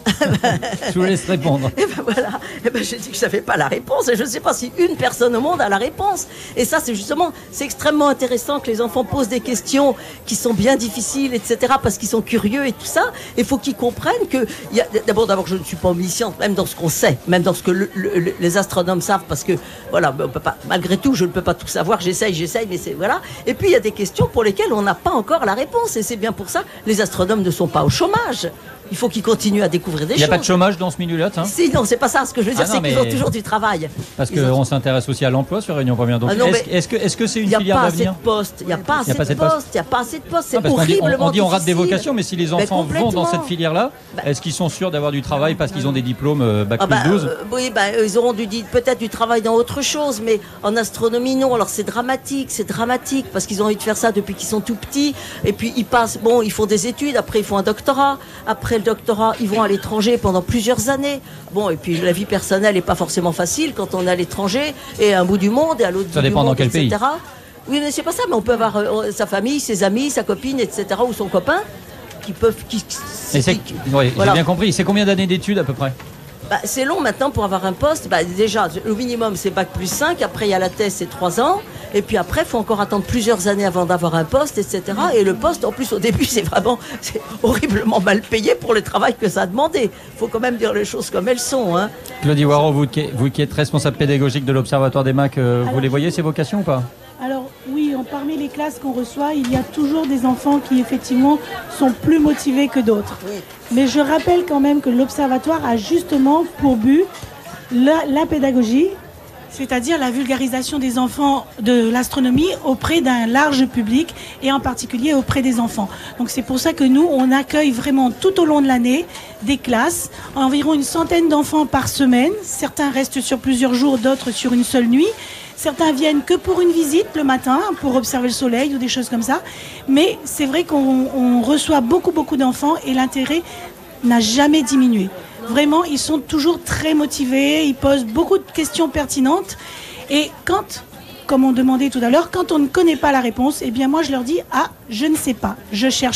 Je vous laisse répondre. Et ben voilà. Et ben j'ai dit que je n'avais pas la réponse. Et je ne sais pas si une personne au monde a la réponse. Et ça, c'est justement, c'est extrêmement intéressant que les enfants posent des questions qui sont bien difficiles, et cetera, parce qu'ils sont curieux et tout ça. Il faut qu'ils comprennent que, il y a, d'abord, d'abord, je ne suis pas omnisciente, même dans ce qu'on sait, même dans ce que le, le, les astronomes savent, parce que, voilà, on peut pas, malgré tout, je ne peux pas tout savoir. J'essaye, j'essaye, mais c'est, voilà. Et puis, il y a des questions pour lesquelles on n'a pas encore la réponse. Et c'est bien pour ça, les astronomes ne sont pas au chômage. Il faut qu'ils continuent à découvrir des choses. Il n'y a pas de chômage dans ce milieu-là, hein? Si, non, c'est pas ça. Ce que je veux dire, ah non, c'est qu'ils ont toujours du travail. Parce qu'on ont... s'intéresse aussi à l'emploi sur Réunion Première. Donc, ah non, est-ce, est-ce que est-ce que c'est une filière d'avenir? Il n'y a pas assez de postes. Il n'y a pas assez de postes. C'est horriblement difficile. On dit on rate difficile. des vocations, mais si les enfants vont dans cette filière-là, bah, est-ce qu'ils sont sûrs d'avoir du travail parce qu'ils ont des diplômes euh, bac ah bah, plus douze? euh, Oui, bah, ils auront du, peut-être du travail dans autre chose, mais en astronomie, non. Alors c'est dramatique, c'est dramatique, parce qu'ils ont envie de faire ça depuis qu'ils sont tout petits. Et puis ils passent, bon, ils font des études, après ils font un doctorat. Après le doctorat, ils vont à l'étranger pendant plusieurs années. Bon, et puis la vie personnelle n'est pas forcément facile quand on est à l'étranger et à un bout du monde et à l'autre bout du monde, et cetera. Pays. Oui, mais c'est pas ça, mais on peut avoir euh, sa famille, ses amis, sa copine, et cetera, ou son copain, qui peuvent... Qui, qui, c'est, qui, oui, voilà. J'ai bien compris. C'est combien d'années d'études à peu près? Bah, c'est long maintenant pour avoir un poste. Bah, déjà, le minimum, c'est bac plus cinq. Après, il y a la thèse, c'est trois ans. Et puis après, il faut encore attendre plusieurs années avant d'avoir un poste, et cetera. Et le poste, en plus, au début, c'est vraiment c'est horriblement mal payé pour le travail que ça a demandé. Il faut quand même dire les choses comme elles sont. Hein. Claudie Waro, vous, vous qui êtes responsable pédagogique de l'Observatoire des Macs, euh, Alors, vous les voyez, ces vocations ou pas? Alors oui, parmi les classes qu'on reçoit, il y a toujours des enfants qui effectivement sont plus motivés que d'autres. Oui. Mais je rappelle quand même que l'Observatoire a justement pour but la, la pédagogie, c'est-à-dire la vulgarisation des enfants de l'astronomie auprès d'un large public et en particulier auprès des enfants. Donc c'est pour ça que nous, on accueille vraiment tout au long de l'année des classes, environ une centaine d'enfants par semaine. Certains restent sur plusieurs jours, d'autres sur une seule nuit. Certains viennent que pour une visite le matin, pour observer le soleil ou des choses comme ça. Mais c'est vrai qu'on on reçoit beaucoup, beaucoup d'enfants et l'intérêt n'a jamais diminué. Vraiment, ils sont toujours très motivés, ils posent beaucoup de questions pertinentes. Et quand, comme on demandait tout à l'heure, quand on ne connaît pas la réponse, eh bien moi je leur dis « Ah, je ne sais pas, je chercherai. »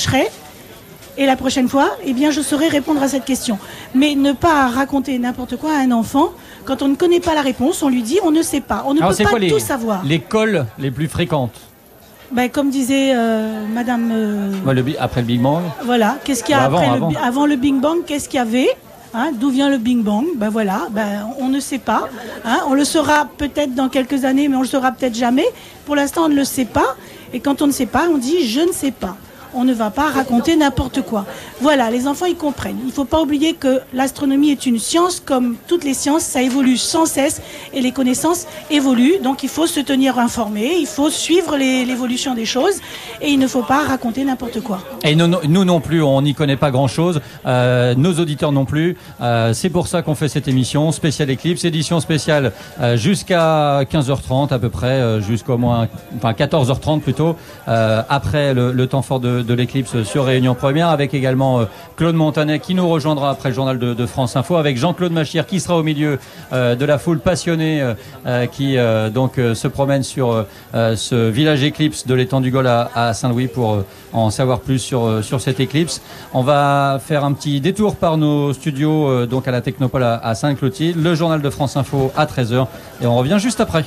Et la prochaine fois, eh bien, je saurai répondre à cette question. Mais ne pas raconter n'importe quoi à un enfant. Quand on ne connaît pas la réponse, on lui dit on ne sait pas. On ne Alors, peut pas les, tout savoir. Les cols les plus fréquentes? Ben, comme disait euh, Madame... Euh, ouais, le, après le Big Bang. Voilà. Qu'est-ce qu'il y a avant, après avant. Le, avant le Big Bang? Qu'est-ce qu'il y avait? Hein, d'où vient le Big Bang? Ben voilà, ben, on ne sait pas. Hein, on le saura peut-être dans quelques années, mais on le saura peut-être jamais. Pour l'instant, on ne le sait pas. Et quand on ne sait pas, on dit je ne sais pas. on ne va pas raconter n'importe quoi. Voilà, les enfants, ils comprennent. Il ne faut pas oublier que l'astronomie est une science, comme toutes les sciences, ça évolue sans cesse et les connaissances évoluent. Donc il faut se tenir informé, il faut suivre les, l'évolution des choses et il ne faut pas raconter n'importe quoi. Et nous, nous non plus, on n'y connaît pas grand-chose, euh, nos auditeurs non plus. Euh, c'est pour ça qu'on fait cette émission spéciale Éclipse, édition spéciale euh, jusqu'à quinze heures trente à peu près, euh, jusqu'au moins, enfin quatorze heures trente plutôt, euh, après le, le temps fort de, de l'éclipse sur Réunion Première, avec également euh, Claude Montanet qui nous rejoindra après le journal de, de France Info, avec Jean-Claude Machir qui sera au milieu euh, de la foule passionnée euh, qui euh, donc euh, se promène sur euh, ce village éclipse de l'étang du Gol à, à Saint-Louis pour euh, en savoir plus sur euh, sur cette éclipse. On va faire un petit détour par nos studios euh, donc à la Technopole à, à Sainte-Clotilde, le journal de France Info à treize heures et on revient juste après.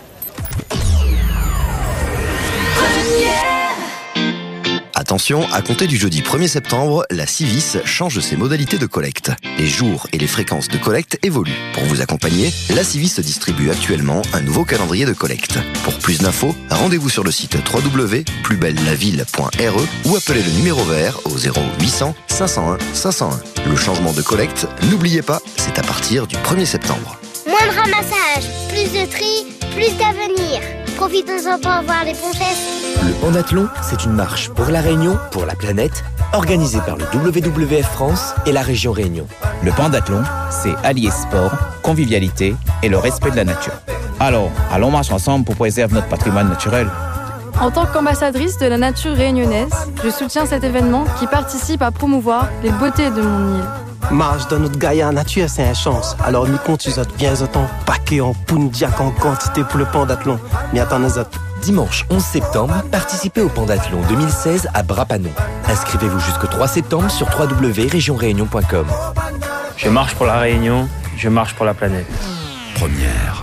Attention, à compter du jeudi premier septembre, la Civis change ses modalités de collecte. Les jours et les fréquences de collecte évoluent. Pour vous accompagner, la Civis distribue actuellement un nouveau calendrier de collecte. Pour plus d'infos, rendez-vous sur le site w w w point plus belle la ville point r e ou appelez le numéro vert au zéro huit cents cinq cent un cinq cent un. Le changement de collecte, n'oubliez pas, c'est à partir du premier septembre. Moins de ramassage, plus de tri, plus d'avenir. Profitons-en pour voir les ponchesses. Le Pendathlon, c'est une marche pour la Réunion, pour la planète, organisée par le W W F France et la région Réunion. Le Pendathlon, c'est allier sport, convivialité et le respect de la nature. Alors, allons marcher ensemble pour préserver notre patrimoine naturel. En tant qu'ambassadrice de la nature réunionnaise, je soutiens cet événement qui participe à promouvoir les beautés de mon île. Marche dans notre gaïa nature, c'est une chance. Alors, mi compte, tu autres, viens autant paquet en poundiac en quantité pour le Pendathlon. Mais attends, nous autres. Dimanche onze septembre, participez au Pendathlon deux mille seize à Brapanon. Inscrivez-vous jusqu'au trois septembre sur w w w point région réunion point com. Je marche pour la Réunion, je marche pour la planète. Première.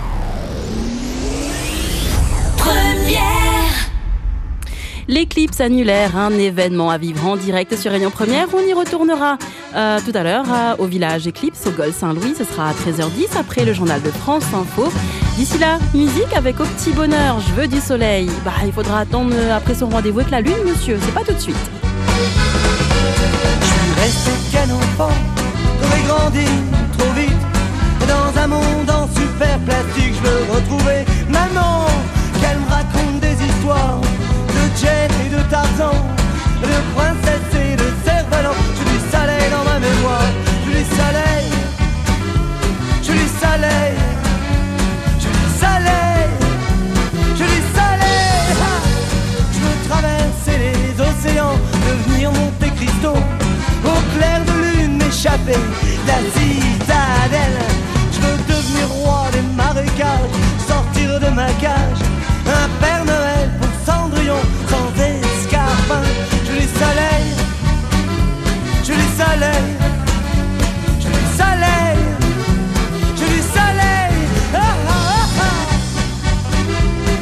L'éclipse annulaire, un événement à vivre en direct sur Réunion Première. On y retournera euh, tout à l'heure euh, au village Éclipse, au Gol Saint-Louis. Ce sera à treize heures dix après le journal de France Info. D'ici là, musique avec Au Petit Bonheur, Je veux du soleil. Bah, il faudra attendre après son rendez-vous avec la lune, monsieur. C'est pas tout de suite. Je suis resté qu'un enfant, j'aurais grandi trop vite. Et dans un monde en super plastique, je veux retrouver maman, qu'elle me raconte des histoires de Jen et de Tarzan, de princesse et de cerf-volant. Je du soleil dans ma mémoire, je du soleil, je du soleil, je du soleil, je du soleil. Ha, je veux traverser les océans, devenir Monte Cristo, au clair de lune m'échapper de la citadelle. Je veux devenir roi des marécages, sortir de ma cage, un Père Noël pour Cendrillon sans escarpin. Je lis soleil, je lis soleil, je lis soleil, je lis soleil. Ah, ah, ah, ah.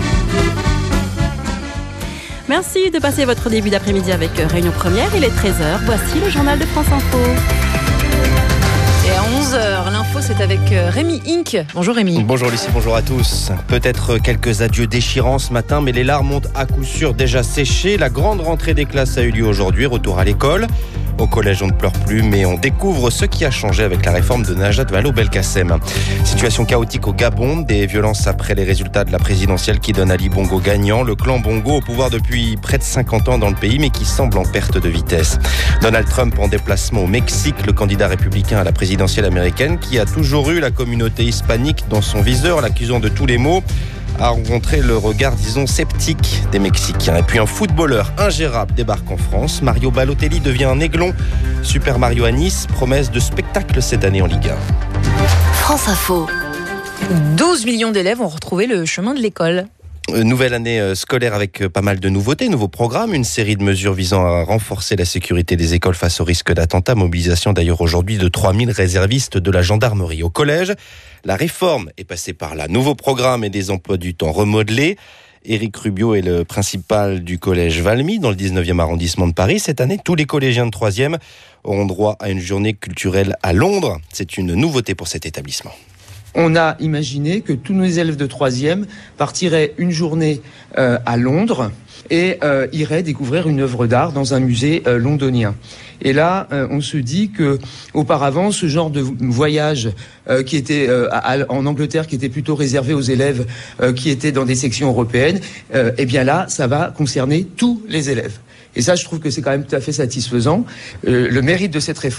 Merci de passer votre début d'après-midi avec Réunion Première. Il est treize heures. Voici le journal de France Info. Et à onze heures, l'info, c'est avec Rémi Inc. Bonjour Rémi. Bonjour Lucie, bonjour à tous. Peut-être quelques adieux déchirants ce matin, mais les larmes ont à coup sûr déjà séché. La grande rentrée des classes a eu lieu aujourd'hui, retour à l'école. Au collège, on ne pleure plus, mais on découvre ce qui a changé avec la réforme de Najat Vallaud-Belkacem. Situation chaotique au Gabon, des violences après les résultats de la présidentielle qui donne Ali Bongo gagnant. Le clan Bongo au pouvoir depuis près de cinquante ans dans le pays, mais qui semble en perte de vitesse. Donald Trump en déplacement au Mexique, le candidat républicain à la présidentielle américaine, qui a toujours eu la communauté hispanique dans son viseur, l'accusant de tous les maux, a rencontré le regard, disons, sceptique des Mexicains. Et puis un footballeur ingérable débarque en France. Mario Balotelli devient un aiglon. Super Mario à Nice, promesse de spectacle cette année en Ligue un. France Info. douze millions d'élèves ont retrouvé le chemin de l'école. Nouvelle année scolaire avec pas mal de nouveautés, nouveaux programmes, une série de mesures visant à renforcer la sécurité des écoles face au risque d'attentat. Mobilisation d'ailleurs aujourd'hui de trois mille réservistes de la gendarmerie. Au collège, la réforme est passée par là. Nouveau programme et des emplois du temps remodelés. Éric Rubio est le principal du collège Valmy dans le dix-neuvième arrondissement de Paris. Cette année, tous les collégiens de troisième auront droit à une journée culturelle à Londres. C'est une nouveauté pour cet établissement. On a imaginé que tous nos élèves de troisième partiraient une journée euh, à Londres et euh, iraient découvrir une œuvre d'art dans un musée euh, londonien. Et là, euh, on se dit que auparavant, ce genre de voyage euh, qui était euh, à, en Angleterre, qui était plutôt réservé aux élèves euh, qui étaient dans des sections européennes, euh, eh bien là, ça va concerner tous les élèves. Et ça, je trouve que c'est quand même tout à fait satisfaisant. Euh, le mérite de cette réforme,